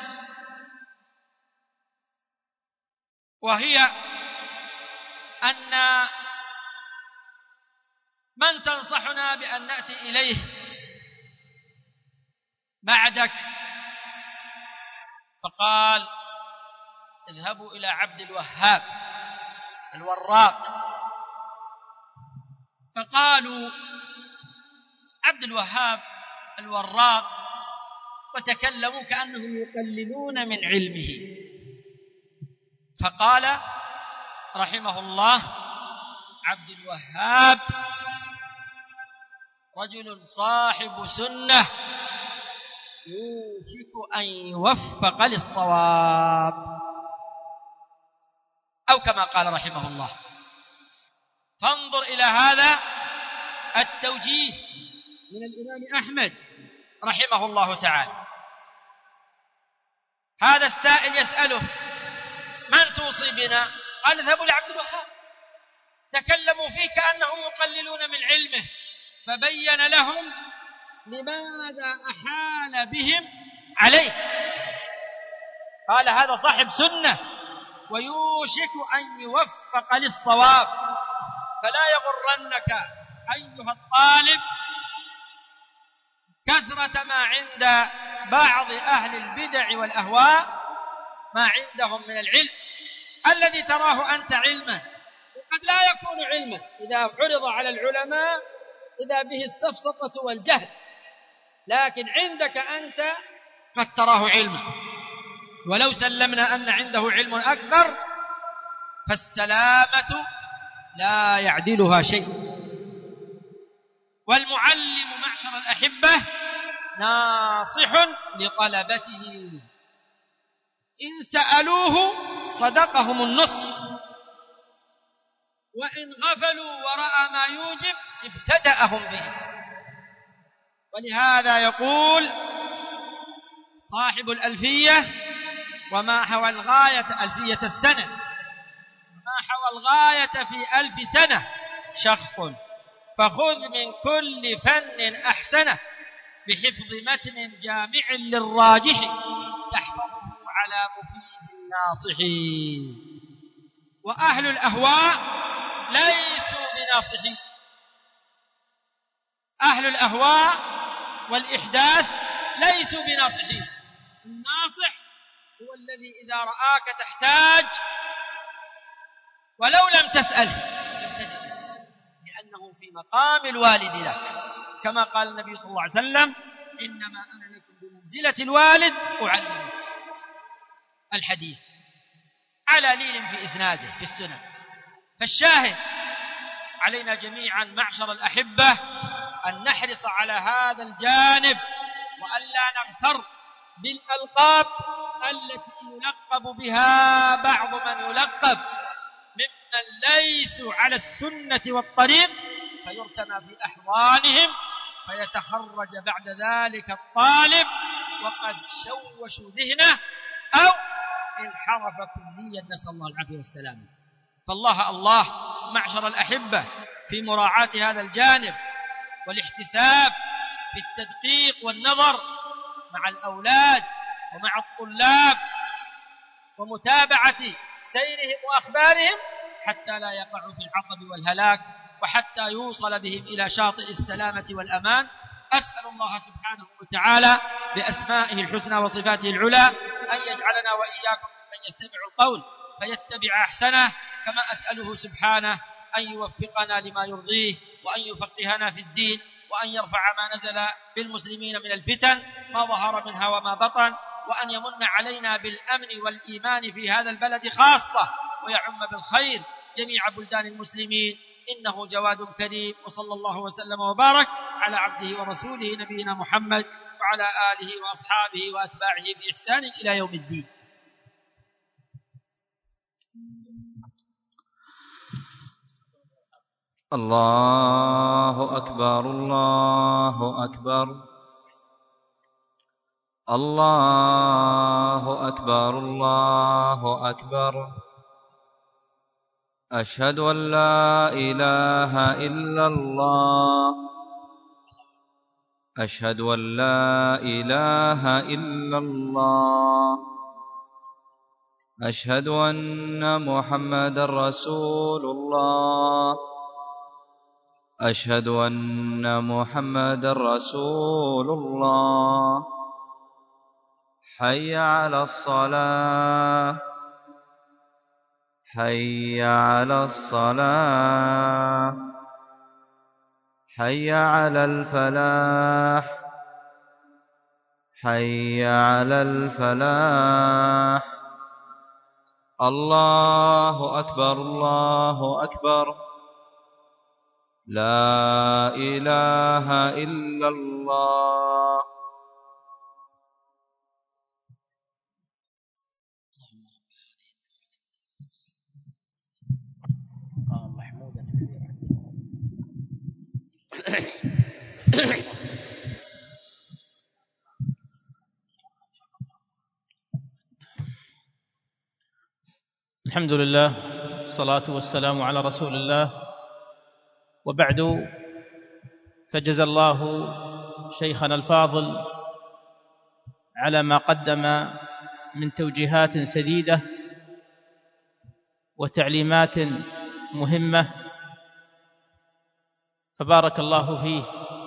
وهي أن من تنصحنا بأن نأتي إليه بعدك؟ فقال: اذهبوا إلى عبد الوهاب الوراق. فقالوا: عبد الوهاب الوراق، وتكلموا كأنهم يقللون من علمه. فقال رحمه الله: عبد الوهاب رجل صاحب سنة يوشك أن يوفق للصواب، أو كما قال رحمه الله. فانظر إلى هذا التوجيه من الإمام أحمد رحمه الله تعالى. هذا السائل يسأله: من توصي بنا؟ قال: اذهبوا لعبد الوهاب. تكلموا فيه كأنهم يقللون من علمه، فبين لهم لماذا أحال بهم عليه. قال: هذا صاحب سنة ويوشك أن يوفق للصواب، فلا يغرنك أيها الطالب كثرة ما عند بعض أهل البدع والأهواء، ما عندهم من العلم الذي تراه أنت علما وقد لا يكون علما إذا عرض على العلماء إذا به السفسطة والجهل، لكن عندك أنت قد تراه علما، ولو سلمنا أن عنده علم أكبر فالسلامة لا يعدلها شيء. والمعلم معشر الأحبة ناصح لطلبته، إن سألوه صدقهم النصح، وإن غفلوا ورأى ما يوجب ابتدأهم به. ولهذا يقول صاحب الألفية: وما حوى الغاية ألفية السنة، ما حوى الغاية في 1000 سنة شخص، فخذ من كل فن أحسنه، بحفظ متن جامع للراجح، تحفظه على مفيد الناصح. وأهل الأهواء ليسوا بناصحين، أهل الأهواء والإحداث ليسوا بناصحين. الناصح هو الذي إذا رآك تحتاج ولو لم تسأله يبتدئ، لأنه في مقام الوالد لك، كما قال النبي صلى الله عليه وسلم: إنما أنا لكم بمنزلة الوالد أعلمكم. الحديث على ليل في إسناده في السنن. فالشاهد علينا جميعا معشر الأحبة أن نحرص على هذا الجانب، وألا نغتر بالألقاب التي يلقب بها بعض من يلقب ممن ليسوا على السنة والطريق، فيرتمى في أحضانهم، فيتخرج بعد ذلك الطالب وقد شوشوا ذهنه أو انحرف كليا، نسأل الله العافية والسلام. فالله الله معشر الأحبة في مراعاة هذا الجانب والاحتساب في التدقيق والنظر مع الأولاد ومع الطلاب، ومتابعة سيرهم وأخبارهم حتى لا يقعوا في العطب والهلاك، وحتى يوصل بهم إلى شاطئ السلامة والأمان. أسأل الله سبحانه وتعالى بأسمائه الحسنى وصفاته العلى أن يجعلنا وإياكم ممن يستمع القول فيتبع أحسنه، كما أسأله سبحانه أن يوفقنا لما يرضيه، وأن يفقهنا في الدين، وأن يرفع ما نزل بالمسلمين من الفتن ما ظهر منها وما بطن، وأن يمن علينا بالأمن والإيمان في هذا البلد خاصة، ويعم بالخير جميع بلدان المسلمين، إنه جواد كريم. وصلى الله وسلم وبارك على عبده ورسوله نبينا محمد وعلى آله وأصحابه وأتباعه بإحسان إلى يوم الدين. الله أكبر الله أكبر الله أكبر الله أكبر. أشهد أن لا إله إلا الله، أشهد أن لا إله إلا الله، أشهد أن محمدا رسول الله، أشهد أن محمدا رسول الله. حي على الصلاة، حي على الصلاة، حي على الفلاح، حي على الفلاح. الله أكبر الله أكبر. لا إله إلا الله. الحمد لله والصلاة والسلام على رسول الله، وبعد، فجزى الله شيخنا الفاضل على ما قدم من توجيهات سديدة وتعليمات مهمة، فبارك الله فيه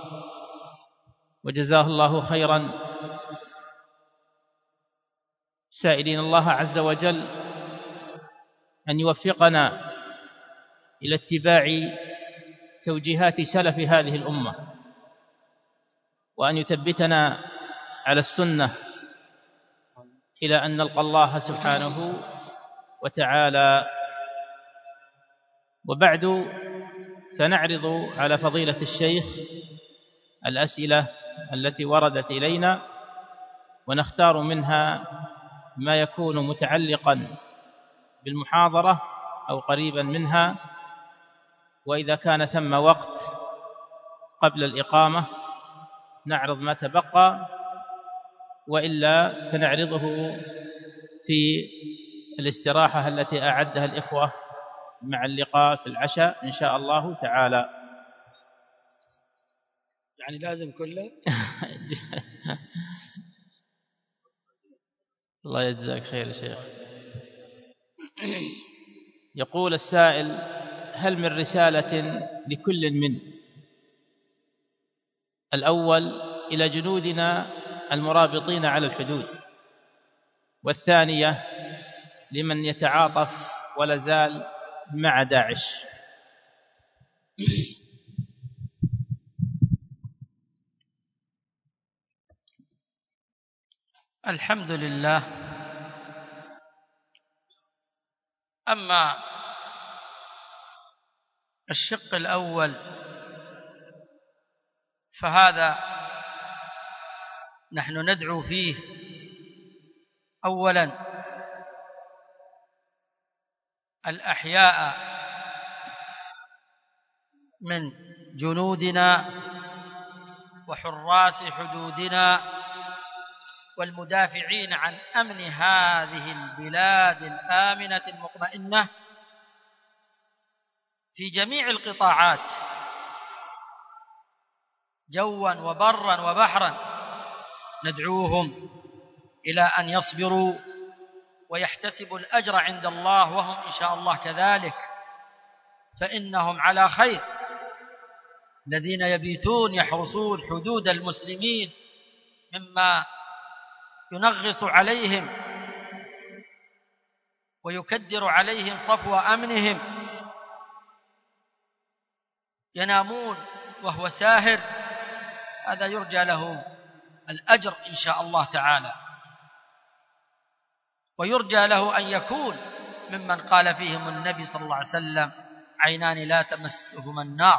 وجزاه الله خيرا، سائلين الله عز وجل أن يوفقنا إلى اتباع توجيهات سلف هذه الأمة، وأن يثبتنا على السنة إلى أن نلقى الله سبحانه وتعالى. وبعد، فنعرض على فضيلة الشيخ الأسئلة التي وردت إلينا، ونختار منها ما يكون متعلقا بالمحاضرة أو قريبا منها، وإذا كان ثم وقت قبل الإقامة نعرض ما تبقى، وإلا فنعرضه في الاستراحة التي أعدها الإخوة مع اللقاء في العشاء إن شاء الله تعالى. يعني لازم كله. الله يجزاك خير يا شيخ. يقول السائل: هل من رسالة لكل من الأول إلى جنودنا المرابطين على الحدود، والثانية لمن يتعاطف ولا زال مع داعش؟ الحمد لله. أما الشق الأول فهذا نحن ندعو فيه أولا الأحياء من جنودنا وحراس حدودنا والمدافعين عن أمن هذه البلاد الآمنة المطمئنة في جميع القطاعات، جوا وبرا وبحرا، ندعوهم إلى أن يصبروا ويحتسبوا الأجر عند الله، وهم إن شاء الله كذلك، فإنهم على خير. الذين يبيتون يحرسون حدود المسلمين مما ينغص عليهم ويكدر عليهم صفو أمنهم، ينامون وهو ساهر، هذا يرجى له الأجر إن شاء الله تعالى، ويرجى له أن يكون ممن قال فيهم النبي صلى الله عليه وسلم: عينان لا تمسهما النار،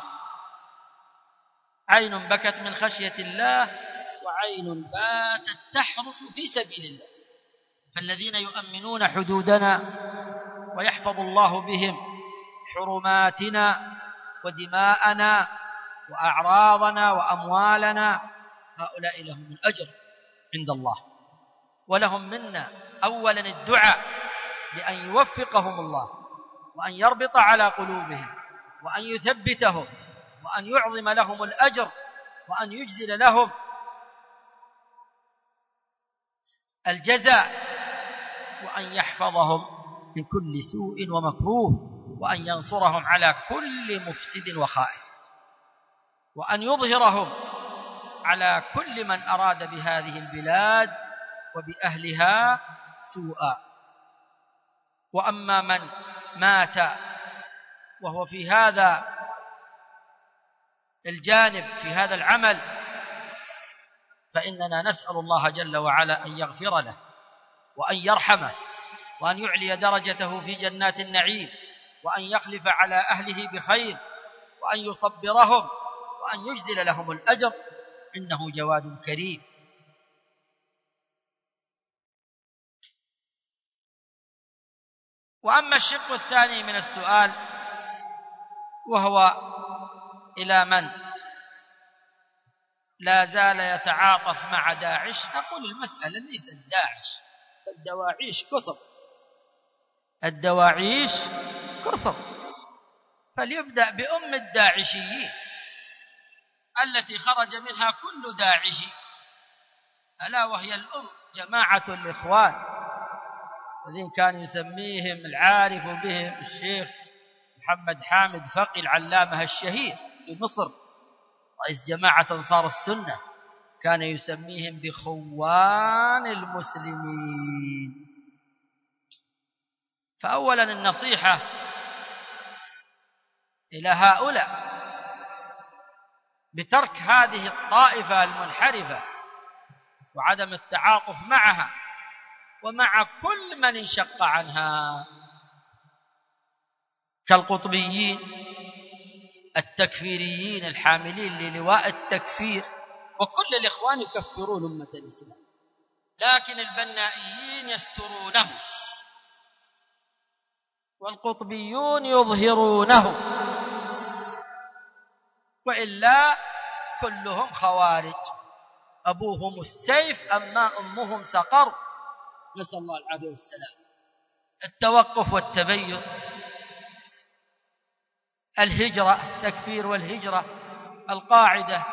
عين بكت من خشية الله وعين باتت تحرس في سبيل الله. فالذين يؤمنون حدودنا ويحفظ الله بهم حرماتنا ودماءنا وأعراضنا وأموالنا، هؤلاء لهم الأجر عند الله، ولهم منا أولا الدعاء بأن يوفقهم الله وأن يربط على قلوبهم وأن يثبتهم وأن يعظم لهم الأجر وأن يجزل لهم الجزاء، وأن يحفظهم من كل سوء ومكروه، وأن ينصرهم على كل مفسد وخائن، وأن يظهرهم على كل من أراد بهذه البلاد وبأهلها سوءا. وأما من مات وهو في هذا الجانب في هذا العمل فإننا نسأل الله جل وعلا أن يغفر له وأن يرحمه وأن يعلي درجته في جنات النعيم، وأن يخلف على أهله بخير، وأن يصبرهم وأن يجزل لهم الأجر، إنه جواد كريم. وأما الشق الثاني من السؤال وهو إلى من لا زال يتعاطف مع داعش، أقول المسألة ليست داعش، فالدواعيش كثر، الدواعيش كثر، فليبدأ بأم الداعشيين التي خرج منها كل داعشي، ألا وهي الأم جماعة الإخوان الذين كان يسميهم العارف بهم الشيخ محمد حامد فقي العلامة الشهير في مصر رئيس جماعة أنصار السنة، كان يسميهم بخوان المسلمين. فأولا النصيحة إلى هؤلاء بترك هذه الطائفة المنحرفة وعدم التعاطف معها ومع كل من انشق عنها كالقطبيين التكفيريين الحاملين للواء التكفير، وكل الإخوان يكفرون أمة الإسلام، لكن البنائيين يسترونه والقطبيون يظهرونه، وإلا كلهم خوارج أبوهم السيف أما أمهم سقر، نسأل الله العافية والسلام. التوقف والتبين، الهجرة، تكفير والهجرة، القاعدة،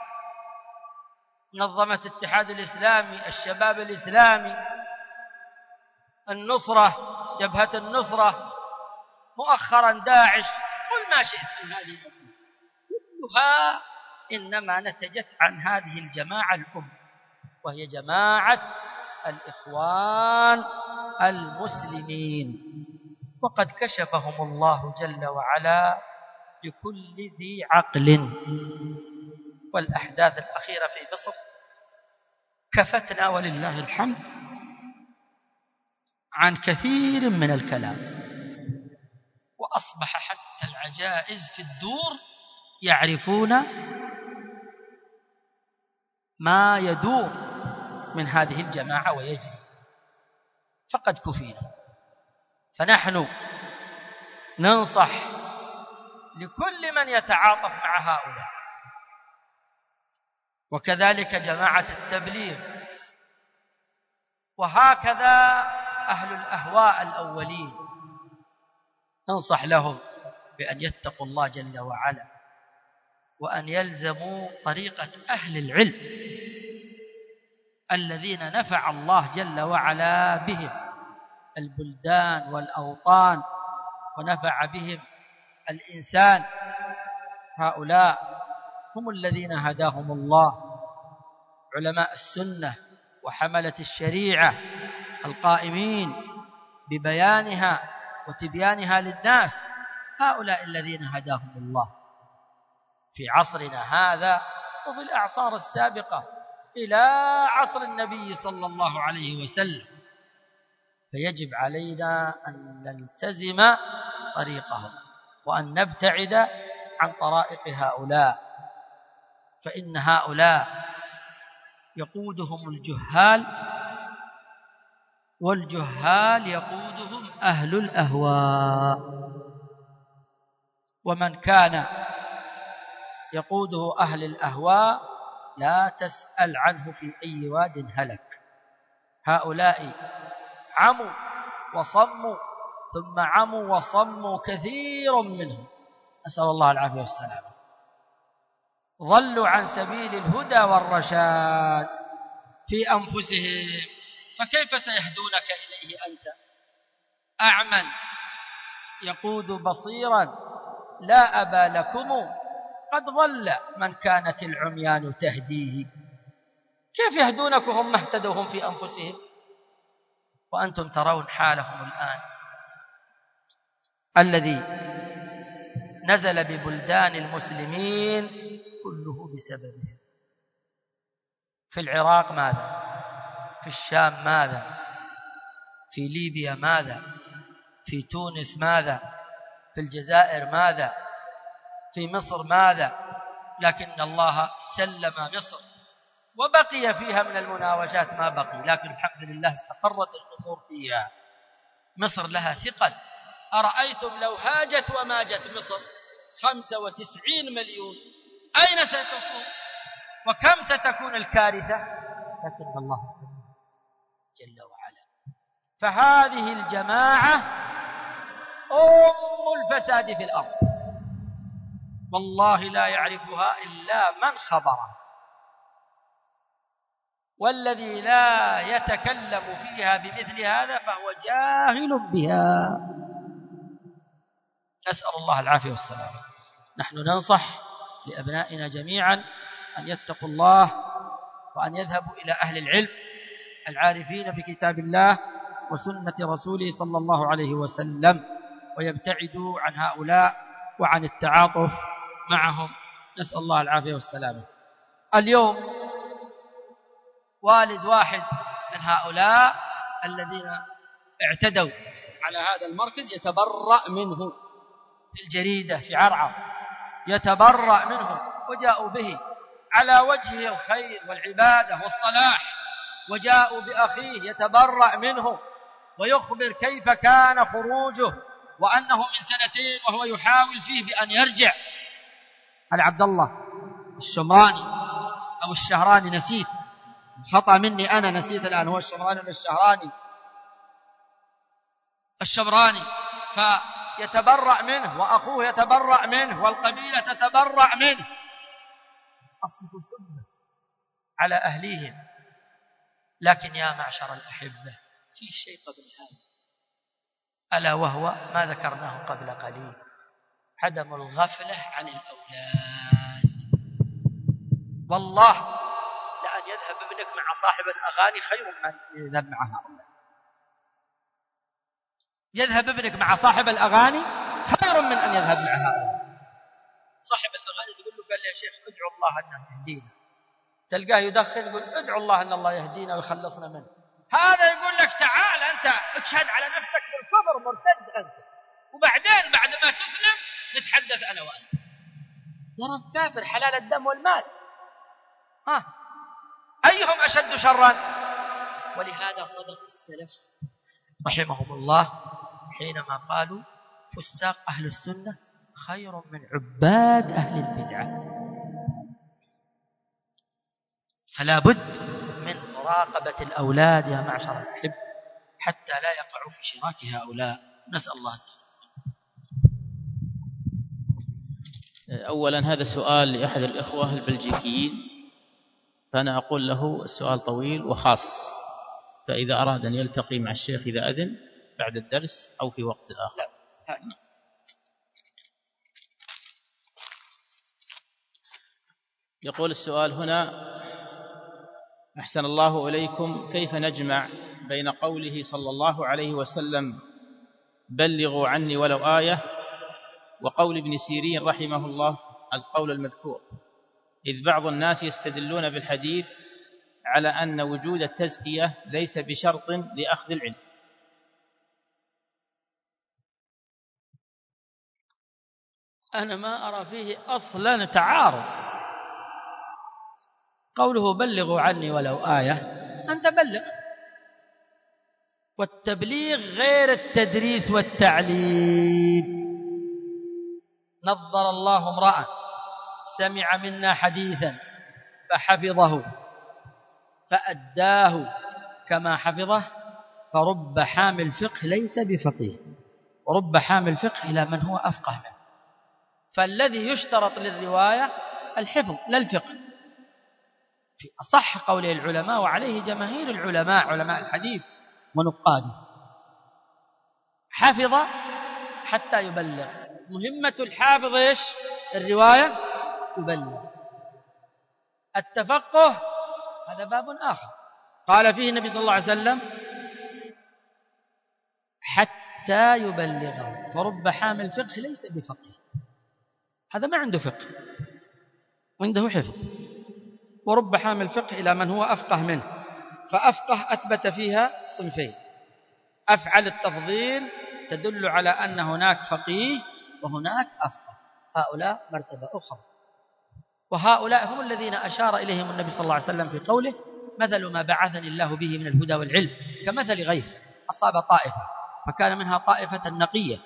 منظمة الاتحاد الإسلامي، الشباب الإسلامي، النصرة، جبهة النصرة، مؤخرا داعش، قل ما شئت من هذه الأسماء، كلها إنما نتجت عن هذه الجماعة الأم، وهي جماعة الإخوان المسلمين، وقد كشفهم الله جل وعلا لكل ذي عقل. والأحداث الأخيرة في مصر كفتنا ولله الحمد عن كثير من الكلام، وأصبح حتى العجائز في الدور يعرفون ما يدور من هذه الجماعة ويجري، فقد كفينا. فنحن ننصح لكل من يتعاطف مع هؤلاء، وكذلك جماعة التبليغ، وهكذا أهل الأهواء الأولين، ننصح لهم بأن يتقوا الله جل وعلا، وأن يلزموا طريقة أهل العلم الذين نفع الله جل وعلا بهم البلدان والأوطان، ونفع بهم الإنسان. هؤلاء هم الذين هداهم الله، علماء السنة وحملة الشريعة القائمين ببيانها وتبيانها للناس، هؤلاء الذين هداهم الله في عصرنا هذا وفي الأعصار السابقة إلى عصر النبي صلى الله عليه وسلم. فيجب علينا أن نلتزم طريقهم وأن نبتعد عن طرائق هؤلاء، فإن هؤلاء يقودهم الجهال، والجهال يقودهم أهل الأهواء، ومن كان يقوده أهل الأهواء لا تسأل عنه في أي واد هلك. هؤلاء عموا وصموا ثم عموا وصموا كثير منهم، نسأل الله العافية والسلامة، ضلوا عن سبيل الهدى والرشاد في أنفسهم، فكيف سيهدونك إليه أنت؟ أعمى يقود بصيرا لا أبا لكم، قد ضل من كانت العميان تهديه. كيف يهدونك وهم اهتدوهم في أنفسهم وأنتم ترون حالهم الآن؟ الذي نزل ببلدان المسلمين كله بسببه. في العراق ماذا؟ في الشام ماذا؟ في ليبيا ماذا؟ في تونس ماذا؟ في الجزائر ماذا؟ في مصر ماذا؟ لكن الله سلم مصر وبقي فيها من المناوشات ما بقي، لكن الحمد لله استقرت الأمور فيها. مصر لها ثقل. أرأيتم لو هاجت وماجت مصر 95 مليون أين ستكون؟ وكم ستكون الكارثة؟ لكن الله سلم جل وعلا. فهذه الجماعة أم الفساد في الأرض، والله لا يعرفها إلا من خبره، والذي لا يتكلم فيها بمثل هذا فهو جاهل بها، نسأل الله العافية والسلامة. نحن ننصح لأبنائنا جميعا أن يتقوا الله، وأن يذهبوا إلى أهل العلم العارفين بكتاب الله وسنة رسوله صلى الله عليه وسلم، ويبتعدوا عن هؤلاء وعن التعاطف معهم، نسأل الله العافية والسلامة. اليوم والد واحد من هؤلاء الذين اعتدوا على هذا المركز يتبرأ منه في الجريدة في عرعر، يتبرأ منه، وجاءوا به على وجهه الخير والعبادة والصلاح، وجاءوا بأخيه يتبرأ منه ويخبر كيف كان خروجه، وأنه من 2 وهو يحاول فيه بأن يرجع. هذا عبد الله الشمراني أو الشهراني، نسيت، خطأ مني أنا، نسيت الآن هو الشمراني ولا الشهراني؟ الشمراني. فيتبرأ منه وأخوه يتبرأ منه والقبيلة تتبرأ منه. أصبحوا سنة على أهليهم. لكن يا معشر الأحبة، في شيء قبل هذا، ألا وهو ما ذكرناه قبل قليل، عدم الغفلة عن الأولاد. والله لأن يذهب ابنك مع صاحب الأغاني خير من أن يذهب مع هؤلاء. يذهب ابنك مع صاحب الأغاني خير من أن يذهب مع هؤلاء. صاحب الأغاني تقول له قال لي يا شيخ ادعو الله أنه يهدينا، تلقاه يدخن يقول ادعو الله أن الله يهدينا ويخلصنا منه. هذا يقول لك تعال أنت اشهد على نفسك بالكفر، مرتد أنت، وبعدين بعد ما تسلم نتحدث أنا وأنت. يرى الكافر حلال الدم والمال، أيهم أشد شرا؟ ولهذا صدق السلف رحمهم الله حينما قالوا فساق أهل السنة خير من عباد أهل البدعة. فلا بد من مراقبة الأولاد يا معشر الأحب حتى لا يقعوا في شراك هؤلاء. نسأل الله التوفيق. أولا هذا سؤال لأحد الإخوة البلجيكيين، فأنا أقول له السؤال طويل وخاص، فإذا أراد أن يلتقي مع الشيخ إذا أذن بعد الدرس أو في وقت آخر. يقول السؤال هنا: أحسن الله إليكم، كيف نجمع بين قوله صلى الله عليه وسلم بلغوا عني ولو آية، وقول ابن سيرين رحمه الله القول المذكور، إذ بعض الناس يستدلون بالحديث على أن وجود التزكية ليس بشرط لأخذ العلم؟ أنا ما أرى فيه أصلا تعارض. قوله بلغوا عني ولو آية، أنت بلغ، والتبليغ غير التدريس والتعليم. نظر الله امرأ سمع منا حديثا فحفظه فأداه كما حفظه، فرب حامل فقه ليس بفقيه، ورب حامل فقه إلى من هو أفقه منه. فالذي يشترط للرواية الحفظ لا الفقه، في أصح قوله العلماء، وعليه جماهير العلماء علماء الحديث ونقاده. حفظ حتى يبلغ، مهمة الحافظ إيش؟ الرواية، يبلغ. التفقه هذا باب آخر قال فيه النبي صلى الله عليه وسلم حتى يبلغه، فرب حامل فقه ليس بفقيه، هذا ما عنده فقه، عنده حفظ. ورب حامل فقه إلى من هو أفقه منه، فأفقه أثبت فيها صنفين: أفعل التفضيل تدل على أن هناك فقيه وهناك أفقه، هؤلاء مرتبة أخرى. وهؤلاء هم الذين أشار إليهم النبي صلى الله عليه وسلم في قوله مثل ما بعثني الله به من الهدى والعلم كمثل غيث أصاب طائفة فكان منها طائفة نقية،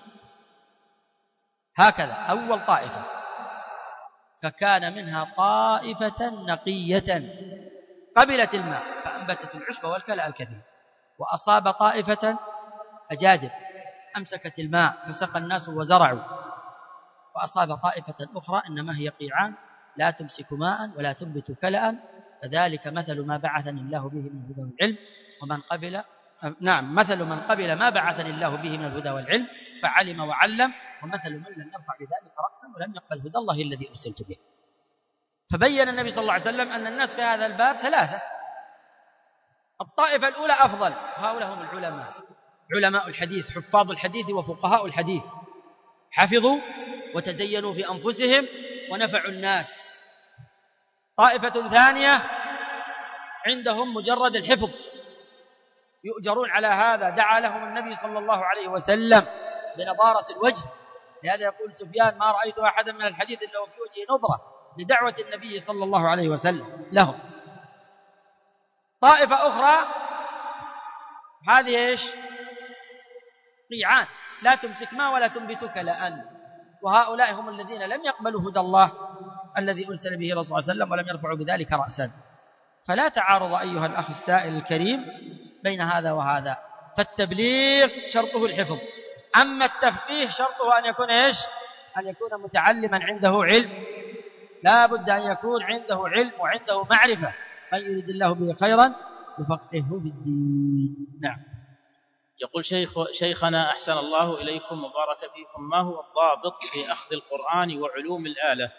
هكذا أول طائفة، فكان منها طائفة نقية قبلت الماء فأنبتت العشب والكلأ الكثير، وأصاب طائفة أجادب أمسكت الماء فسقى الناس وزرعوا، وأصاب طائفة أخرى إنما هي قيعان لا تمسك ماء ولا تنبت كلأ، فذلك مثل ما بعثني الله به من الهدى والعلم ومن قبل مثل من قبل ما بعثني الله به من الهدى والعلم فعلم وعلم، ومثل من لم يرفع بذلك رأسا ولم يقبل هدى الله الذي أرسلت به. فبين النبي صلى الله عليه وسلم أن الناس في هذا الباب ثلاثة: الطائفة الأولى أفضل، هؤلاء هم العلماء، علماء الحديث، حفاظ الحديث وفقهاء الحديث، حفظوا وتزينوا في أنفسهم ونفعوا الناس. طائفة ثانية عندهم مجرد الحفظ، يؤجرون على هذا. دعا لهم النبي صلى الله عليه وسلم بنضارة الوجه، لهذا يقول سفيان: ما رأيت أحدا من الحديث إلا وفي وجهه نضرة، لدعوة النبي صلى الله عليه وسلم لهم. طائفة أخرى هذه إيش؟ قيعان، لا تمسك ما ولا تنبت كلأن، وهؤلاء هم الذين لم يقبلوا هدى الله الذي أرسل به رسول الله صلى الله عليه وسلم ولم يرفعوا بذلك رأسا. فلا تعارض أيها الأخ السائل الكريم بين هذا وهذا. فالتبليغ شرطه الحفظ، أما التفقيه شرطه أن يكون إيش؟ أن يكون متعلما عنده علم، لا بد أن يكون عنده علم وعنده معرفة. من يريد الله به خيرا يفقهه في الدين. نعم. يقول شيخنا أحسن الله إليكم وبارك فيكم: ما هو الضابط في أخذ القرآن وعلوم الآلة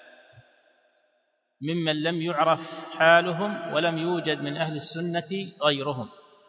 ممن لم يعرف حالهم ولم يوجد من أهل السنة غيرهم؟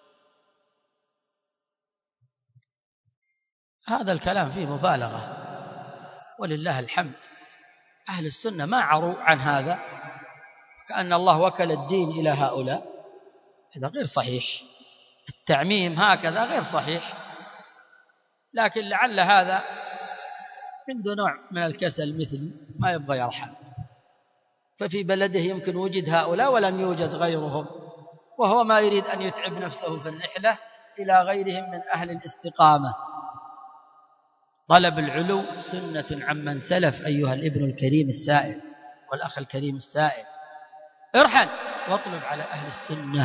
هذا الكلام فيه مبالغة، ولله الحمد أهل السنة ما عروا عن هذا، كأن الله وكل الدين إلى هؤلاء. هذا غير صحيح، التعميم هكذا غير صحيح. لكن لعل هذا عنده نوع من الكسل، مثل ما يبغى يرحل، ففي بلده يمكن وجد هؤلاء ولم يوجد غيرهم، وهو ما يريد أن يتعب نفسه في الرحلة إلى غيرهم من أهل الاستقامة. طلب العلو سنة عمن سلف أيها الابن الكريم السائل والأخ الكريم السائل، ارحل واطلب على أهل السنة.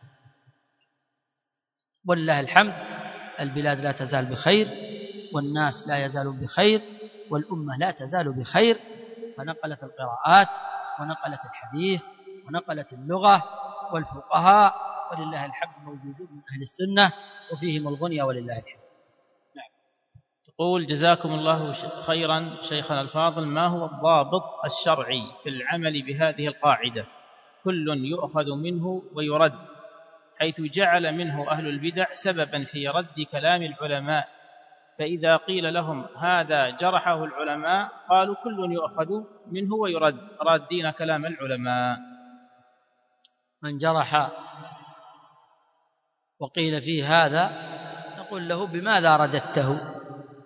والله الحمد البلاد لا تزال بخير، والناس لا يزالون بخير، والأمة لا تزال بخير. فنقلت القراءات ونقلت الحديث ونقلت اللغة، والفقهاء ولله الحمد موجودون من أهل السنة وفيهم الغنية ولله الحمد. يقول: جزاكم الله خيرا شيخنا الفاضل، ما هو الضابط الشرعي في العمل بهذه القاعدة: كل يؤخذ منه ويرد، حيث جعل منه أهل البدع سببا في رد كلام العلماء، فإذا قيل لهم هذا جرحه العلماء قالوا كل يؤخذ منه ويرد، رادين كلام العلماء. من جرح وقيل فيه هذا نقول له: بماذا رددته؟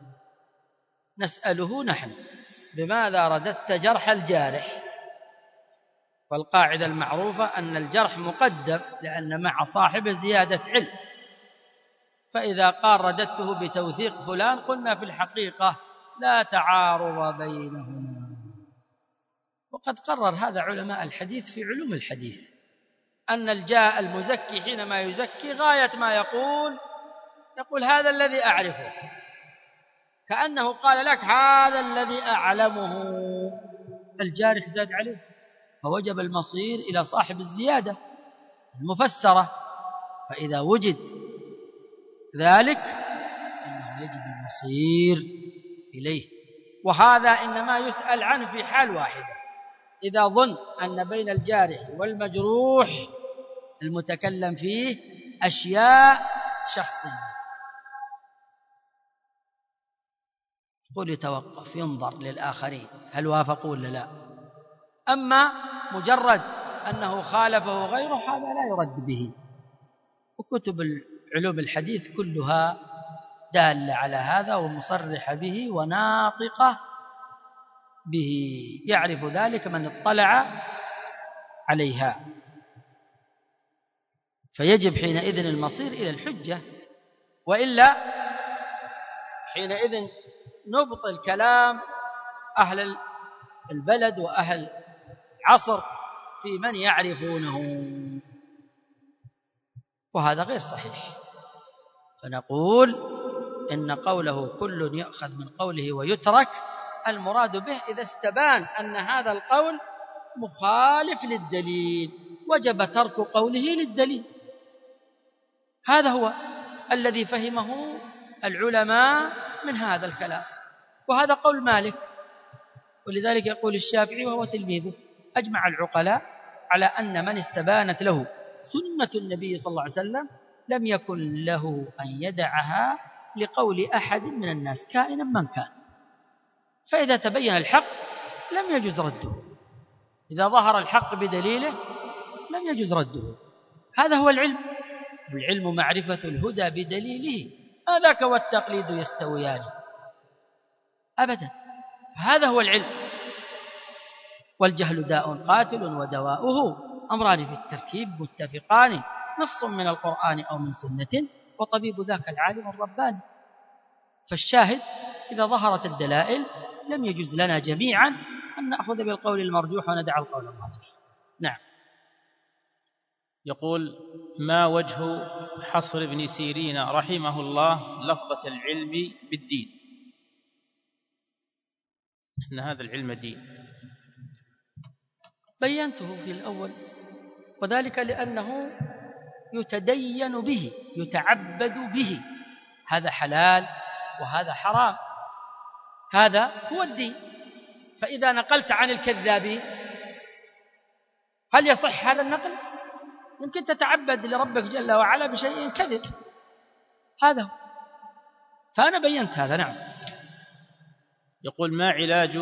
نسأله نحن: بماذا رددت جرح الجارح؟ والقاعدة المعروفة أن الجرح مقدم، لأن مع صاحبه زيادة علم. فإذا قال رددته بتوثيق فلان قلنا في الحقيقة لا تعارض بينهما. وقد قرر هذا علماء الحديث في علوم الحديث، أن المزكي حينما يزكي غاية ما يقول هذا الذي أعرفه، كأنه قال لك هذا الذي أعلمه. الجارح زاد عليه، فوجب المصير إلى صاحب الزيادة المفسرة. فإذا وجد ذلك إنه يجب المصير إليه. وهذا إنما يسأل عنه في حال واحدة: إذا ظن أن بين الجارح والمجروح المتكلم فيه أشياء شخصية، قل يتوقف ينظر للآخرين هل وافقوا ولا لا. أما مجرد أنه خالفه غيره هذا لا يرد به. وكتب علوم الحديث كلها دالة على هذا ومصرحة به وناطقة به، يعرف ذلك من اطلع عليها. فيجب حينئذ المصير إلى الحجة، وإلا حينئذ نبطل كلام أهل البلد وأهل العصر في من يعرفونه، وهذا غير صحيح. فنقول إن قوله كل يأخذ من قوله ويترك، المراد به إذا استبان أن هذا القول مخالف للدليل وجب ترك قوله للدليل. هذا هو الذي فهمه العلماء من هذا الكلام، وهذا قول مالك. ولذلك يقول الشافعي وهو تلميذه: أجمع العقلاء على أن من استبانت له سنة النبي صلى الله عليه وسلم لم يكن له أن يدعها لقول أحد من الناس كائنا من كان. فإذا تبين الحق لم يجوز رده. إذا ظهر الحق بدليله لم يجوز رده. هذا هو العلم. والعلم معرفة الهدى بدليله، هذاك والتقليد يستويان أبدا. هذا هو العلم. والجهل داء قاتل ودواؤه أمران في التركيب متفقان، نص من القرآن أو من سنة وطبيب ذاك العالم الرباني. فالشاهد إذا ظهرت الدلائل لم يجوز لنا جميعا أن نأخذ بالقول المرجوح وندع القول الراجح. نعم. يقول: ما وجه حصر ابن سيرين رحمه الله لفظة العلم بالدين؟ إن هذا العلم دين. بينته في الأول، وذلك لأنه يتدين به، يتعبد به. هذا حلال وهذا حرام، هذا هو الدين. فإذا نقلت عن الكذابين هل يصح هذا النقل؟ يمكن تتعبد لربك جل وعلا بشيء كذب، هذا هو. فأنا بينت هذا. نعم. يقول: ما علاج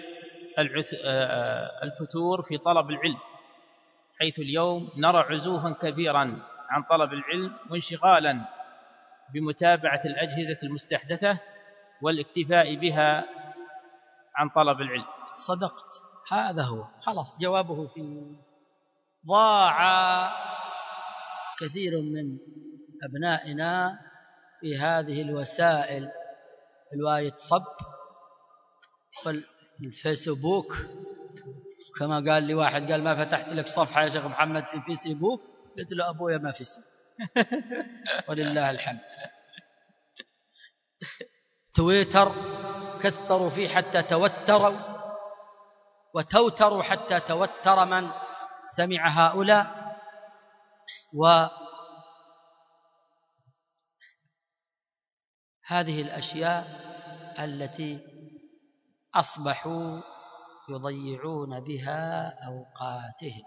الفتور في طلب العلم، حيث اليوم نرى عزوفا كبيرا عن طلب العلم وانشغالا بمتابعة الأجهزة المستحدثة والاكتفاء بها عن طلب العلم؟ صدقت، هذا هو. خلاص جوابه في ضاع كثير من أبنائنا في هذه الوسائل، الوايت صب والفيسبوك. كما قال لي واحد، قال: ما فتحت لك صفحة يا شيخ محمد في فيسبوك؟ قلت له: أبويا ما فيسبوك. ولله الحمد. تويتر كثروا فيه حتى توتروا، وتوتروا حتى توتر من سمع هؤلاء. وهذه الأشياء التي أصبحوا يضيعون بها أوقاتهم.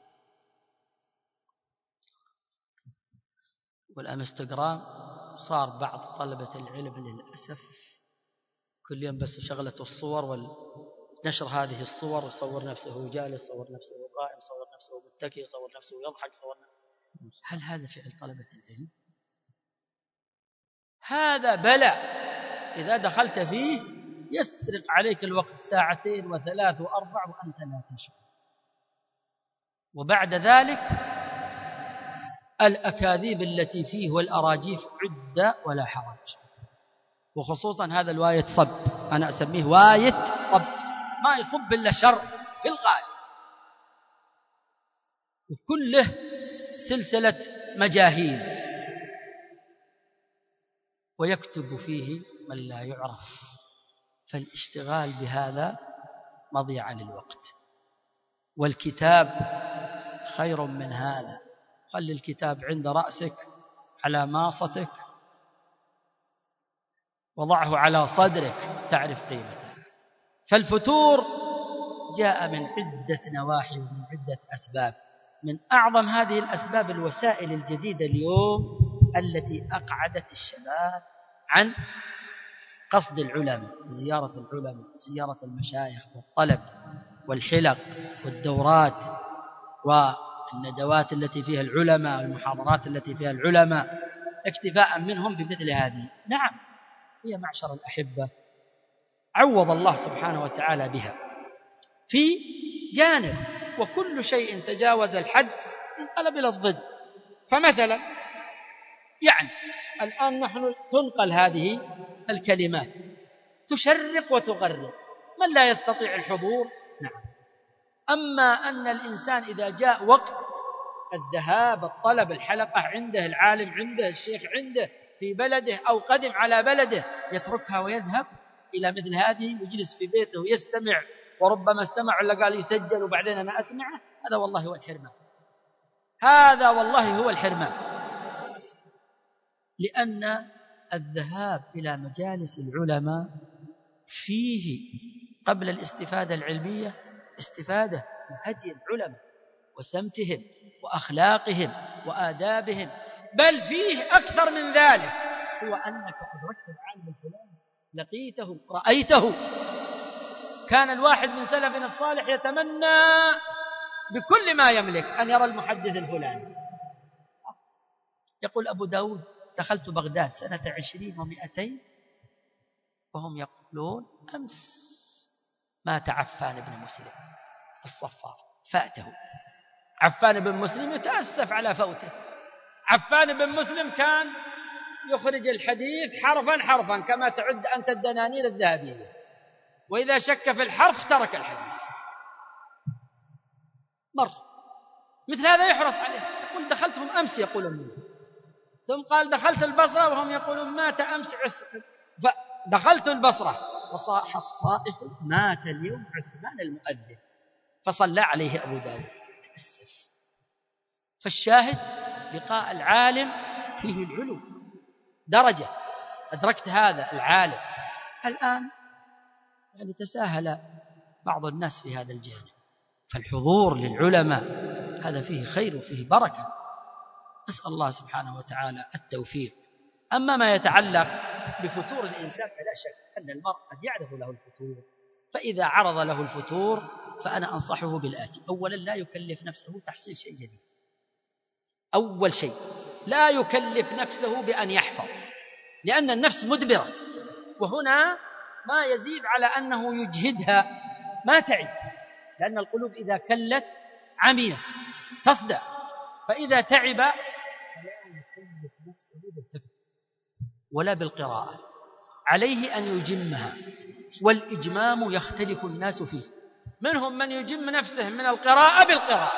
والإنستغرام صار بعض طلبة العلم للأسف كل يوم بس شغلة الصور ونشر هذه الصور، وصور نفسه جالس، صور نفسه قائم، صور نفسه متكئ، صور نفسه يضحك، صور نفسه. هل هذا فعل طلبة العلم؟ هذا بلاء إذا دخلت فيه يسرق عليك الوقت 2 و3 و4 وأنت لا تشعر. وبعد ذلك الأكاذيب التي فيه والأراجيف عدة ولا حرج. وخصوصا هذا الوايت صب، أنا أسميه وايت صب، ما يصب إلا شر في الغالب، وكله سلسلة مجاهيل، ويكتب فيه من لا يعرف. فالاشتغال بهذا مضيعة للوقت. والكتاب خير من هذا. خلي الكتاب عند رأسك على ماصتك، وضعه على صدرك تعرف قيمته. فالفتور جاء من عدة نواحي ومن عدة أسباب. من أعظم هذه الأسباب الوسائل الجديدة اليوم التي أقعدت الشباب عن قصد العلماء، زيارة العلماء، زيارة المشايخ، والطلب والحلق والدورات والندوات التي فيها العلماء والمحاضرات التي فيها العلماء، اكتفاء منهم بمثل هذه. نعم، هي معشر الأحبة عوض الله سبحانه وتعالى بها في جانب، وكل شيء تجاوز الحد انقلب إلى الضد. فمثلا يعني الآن نحن تنقل هذه الكلمات تشرق وتغرق، من لا يستطيع الحضور نعم. أما أن الإنسان إذا جاء وقت الذهاب، الطلب، الحلقة عنده، العالم عنده، الشيخ عنده في بلده أو قدم على بلده، يتركها ويذهب إلى مثل هذه ويجلس في بيته ويستمع، وربما استمع ولا قال يسجل وبعدين أنا أسمعه. هذا والله هو الحرمان، هذا والله هو الحرمان. لأن الذهاب إلى مجالس العلماء فيه قبل الاستفادة العلمية استفادة من هدي العلماء وسمتهم وأخلاقهم وآدابهم، بل فيه أكثر من ذلك، هو أنك أدركت العالم الفلاني، لقيته، رأيته، كان الواحد من سلفنا الصالح يتمنى بكل ما يملك أن يرى المحدث الفلاني. يقول أبو داود: دخلت بغداد سنة 20 و200 وهم يقولون أمس مات عفان بن مسلم الصفار فأته. عفان بن مسلم يتأسف على فوته. عفان بن مسلم كان يخرج الحديث حرفا حرفا كما تعد أنت الدنانير الذهبية، وإذا شك في الحرف ترك الحديث. مثل هذا يحرص عليه. يقول: دخلتهم أمس يقولون مات. ثم قال: دخلت البصرة وهم يقولون مات أمس فدخلت البصرة وصاح الصائح: مات اليوم عثمان المؤذن. فصلى عليه أبو داود. تأسف. فالشاهد لقاء العالم فيه العلو درجة. أدركت هذا العالم. الآن يعني تساهل بعض الناس في هذا الجانب، فالحضور للعلماء هذا فيه خير وفيه بركة. أسأل الله سبحانه وتعالى التوفيق. أما ما يتعلق بفتور الإنسان فلا شك أن المرء قد يعرف له الفتور، فإذا عرض له الفتور فأنا أنصحه بالآتي: أولا لا يكلف نفسه تحصيل شيء جديد. أول شيء لا يكلف نفسه بأن يحفظ، لأن النفس مدبرة، وهنا ما يزيد على أنه يجهدها ما تعب، لأن القلوب إذا كلت عميت تصدع، فإذا تعب فلا يكلف نفسه بالحفظ ولا بالقراءة، عليه أن يجمها. والإجمام يختلف الناس فيه، منهم من يجم نفسه من القراءة بالقراءة،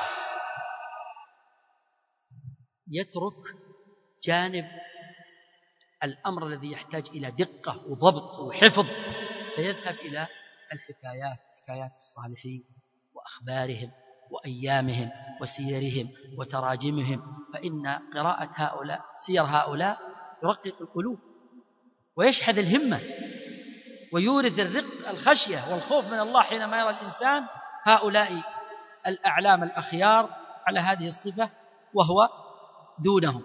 يترك جانب الأمر الذي يحتاج إلى دقة وضبط وحفظ، فيذهب إلى الحكايات، حكايات الصالحين وأخبارهم وأيامهم وسيرهم وتراجمهم، فإن قراءة هؤلاء سير هؤلاء يرقق القلوب ويشحذ الهمة ويورث الرق الخشية والخوف من الله حينما يرى الإنسان هؤلاء الأعلام الأخيار على هذه الصفة وهو دونهم،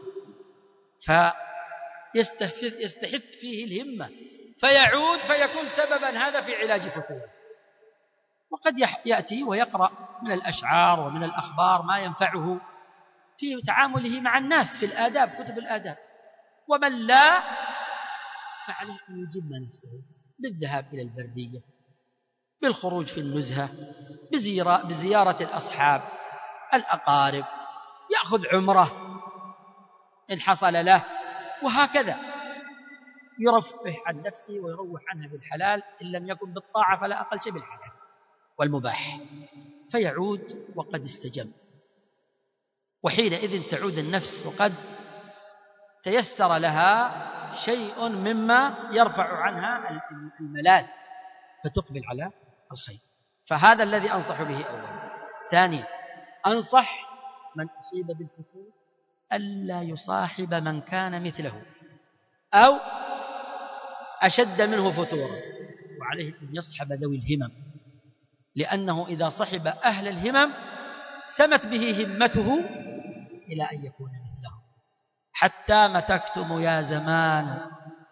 فيستحث فيه الهمة فيعود فيكون سببا هذا في علاج فتوره. وقد يأتي ويقرأ من الأشعار ومن الأخبار ما ينفعه في تعامله مع الناس في الآداب، كتب الآداب. ومن لا فعليه أن يجم نفسه بالذهاب إلى البرية، بالخروج في النزهة، بزيارة الأصحاب الأقارب، يأخذ عمره إن حصل له، وهكذا يرفه عن نفسه ويروح عنها بالحلال، إن لم يكن بالطاعة فلا أقل شيء بالحلال والمباح، فيعود وقد استجم. وحينئذ تعود النفس وقد تيسر لها شيء مما يرفع عنها الملال، فتقبل على الخير. فهذا الذي أنصح به أولا. ثانيا، أنصح من أصيب بالفتور ألا يصاحب من كان مثله أو أشد منه فتورا، وعليه أن يصحب ذوي الهمم، لأنه إذا صحب أهل الهمم سمت به همته إلى أن يكون مثله. حتى متكتم يا زمان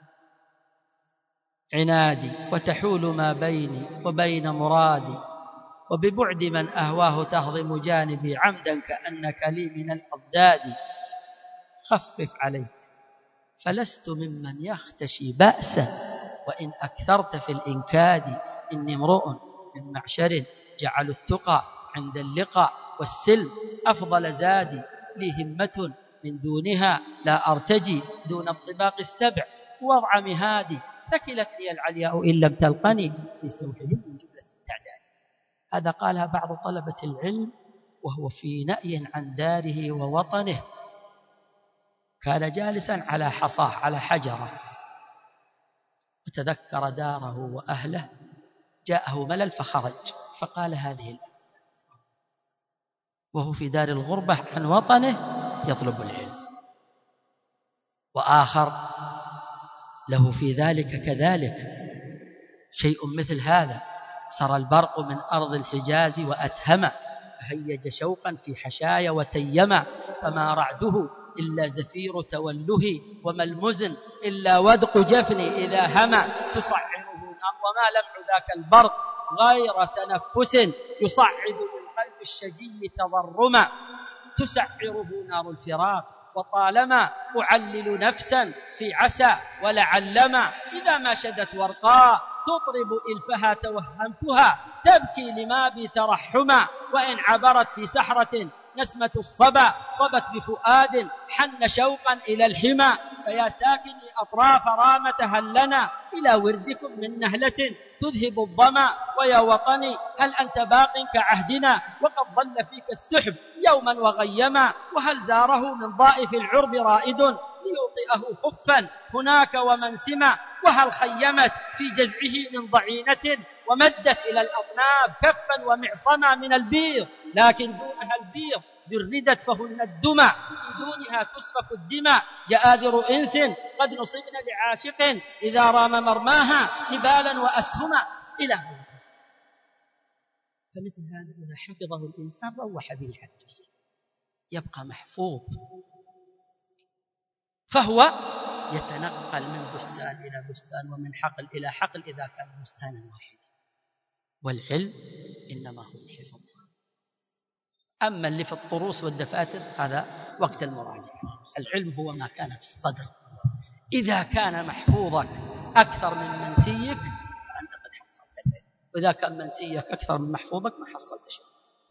عنادي وتحول ما بيني وبين مرادي، وببعد من أهواه تهضم جانبي عمدا كأنك لي من الأضداد. خفف عليك فلست ممن يختشي بأسا، وإن أكثرت في الإنكاد إني امرؤ من معشر جعلوا التقى عند اللقاء والسلم أفضل زادي، لي همة من دونها لا أرتجي دون الطباق السبع وضع مهادي، ثكلتني العلياء إن لم تلقني في سوحهم من جملة التعداد. هذا قالها بعض طلبة العلم وهو في نأي عن داره ووطنه، كان جالسا على حصاه على حجرة، وتذكر داره وأهله، جاءه ملل فخرج فقال هذه الأبيات وهو في دار الغربة عن وطنه يطلب العلم. وآخر له في ذلك كذلك شيء مثل هذا: سرى البرق من أرض الحجاز وأتهم، هيج شوقا في حشايا وتيما، فما رعده إلا زفير توله، وما المزن إلا ودق جفني إذا هما، تصعره وما لمع ذاك البرق غير تنفس يصعد من قلب الشجي تضرما تسعره نار الفراق وطالما أعلل نفسا في عسى ولعلما إذا ما شدت ورقاء تطرب إلفها توهمتها تبكي لما بي ترحما وإن عبرت في سحرة نسمة الصبا صبت بفؤاد حن شوقا إلى الحمى فيا ساكني أطراف رامة هل لنا إلى وردكم من نهلة تذهب الظما ويا وطني هل أنت باق كعهدنا وقد ظل فيك السحب يوما وغيما وهل زاره من ضائف العرب رائد ليوطئه خفا هناك ومنسما وهل خيمت في جزعه من ضعينة ومدت إلى الأطناب كفا ومعصما من البيض لكن دونها البيض جردت فهن الدمى من دونها تسفك الدماء جآذر إنس قد نصبن بعاشق إذا رام مرماها نبالا وأسهما إلى هنا. فمثل هذا إذا حفظه الإنسان روح به حجزه يبقى محفوظ فهو يتنقل من بستان إلى بستان ومن حقل إلى حقل إذا كان بستانا واحدا. والعلم إنما هو الحفظ. أما اللي في الطروس والدفاتر هذا وقت المراجعة. العلم هو ما كان في الصدر. إذا كان محفوظك أكثر من منسيك فأنت قد حصلت العلم، وإذا كان منسيك أكثر من محفوظك ما حصلت شيء.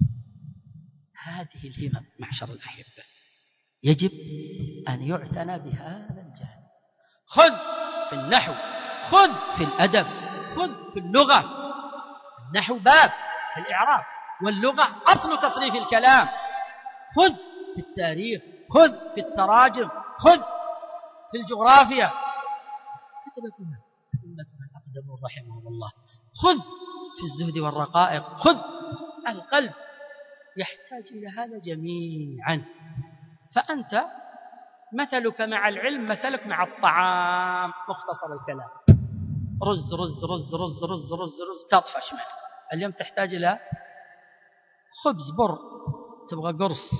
هذه الهمم معشر الأحبة يجب أن يعتنى بهذا الجانب. خذ في النحو، خذ في الأدب، خذ في اللغة. النحو باب في الإعراب، واللغة أصل تصريف الكلام. خذ في التاريخ، خذ في التراجم، خذ في الجغرافيا. كتب فيها أئمتنا الأقدمون رحمهم الله. خذ في الزهد والرقائق، خذ. القلب يحتاج إلى هذا جميعا. فأنت مثلك مع العلم مثلك مع الطعام. مختصر الكلام، رز رز رز رز رز رز رز تطفش منه. اليوم تحتاج إلى خبز بر، تبغى قرص.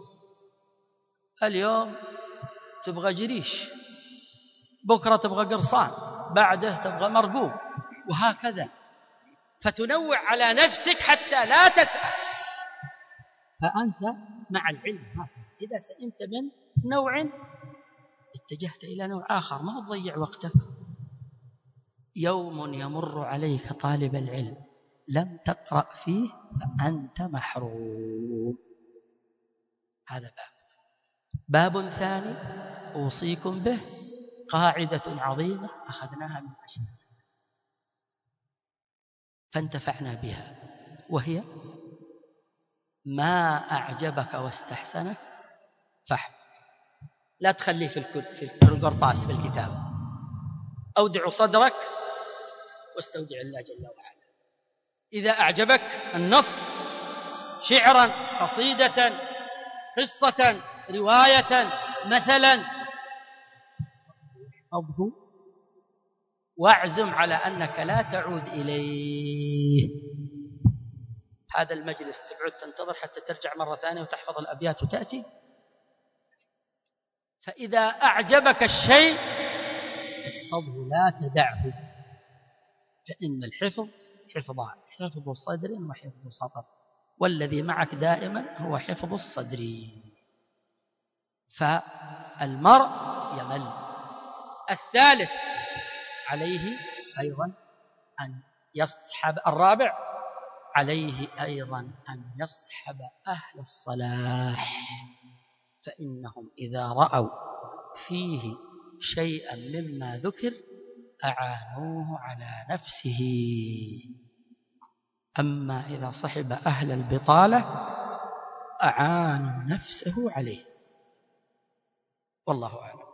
اليوم تبغى جريش، بكرة تبغى قرصان، بعده تبغى مرقوب، وهكذا. فتنوع على نفسك حتى لا تسأل. فأنت مع العلم هكذا، إذا سئمت من نوع اتجهت إلى نوع آخر، ما تضيع وقتك. يوم يمر عليك طالب العلم لم تقرأ فيه فأنت محروم. هذا باب ثاني أوصيكم به، قاعدة عظيمة أخذناها من أشياء فانتفعنا بها، وهي ما أعجبك واستحسنك فاحفظ. لا تخليه في القرطاس في الكتاب. أودع صدرك واستودع الله جل وعلا. إذا أعجبك النص شعرا، قصيدة، قصة، رواية مثلا، احفظه واعزم على أنك لا تعود إليه. هذا المجلس تقعد تنتظر حتى ترجع مرة ثانية وتحفظ الأبيات وتأتي. فإذا أعجبك الشيء احفظه لا تدعه، فإن الحفظ حفظان: حفظ صدر وحفظ سطر، والذي معك دائما هو حفظ الصدر. فالمرء يمل. الثالث عليه أيضا أن يصحب، الرابع عليه أيضا أن يصحب أهل الصلاح، فإنهم إذا رأوا فيه شيئا مما ذكر أعانوه على نفسه. أما إذا صحب أهل البطالة أعانوا نفسه عليه. والله أعلم.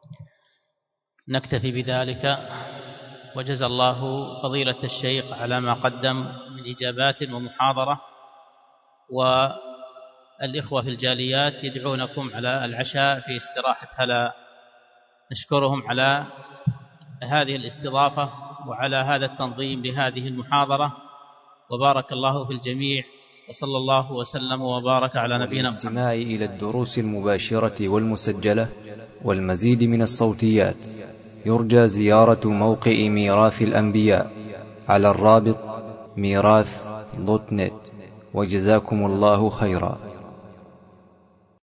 نكتفي بذلك، وجزى الله فضيلة الشيخ على ما قدم من إجابات ومحاضرة. والإخوة في الجاليات يدعونكم على العشاء في استراحة هلا. نشكرهم على هذه الاستضافة وعلى هذا التنظيم لهذه المحاضرة، وبارك الله في الجميع، وصلى الله وسلم وبارك على نبينا محمد. والاستماع إلى الدروس المباشرة والمسجلة والمزيد من الصوتيات يرجى زيارة موقع ميراث الأنبياء على الرابط mirath.net. وجزاكم الله خيرا.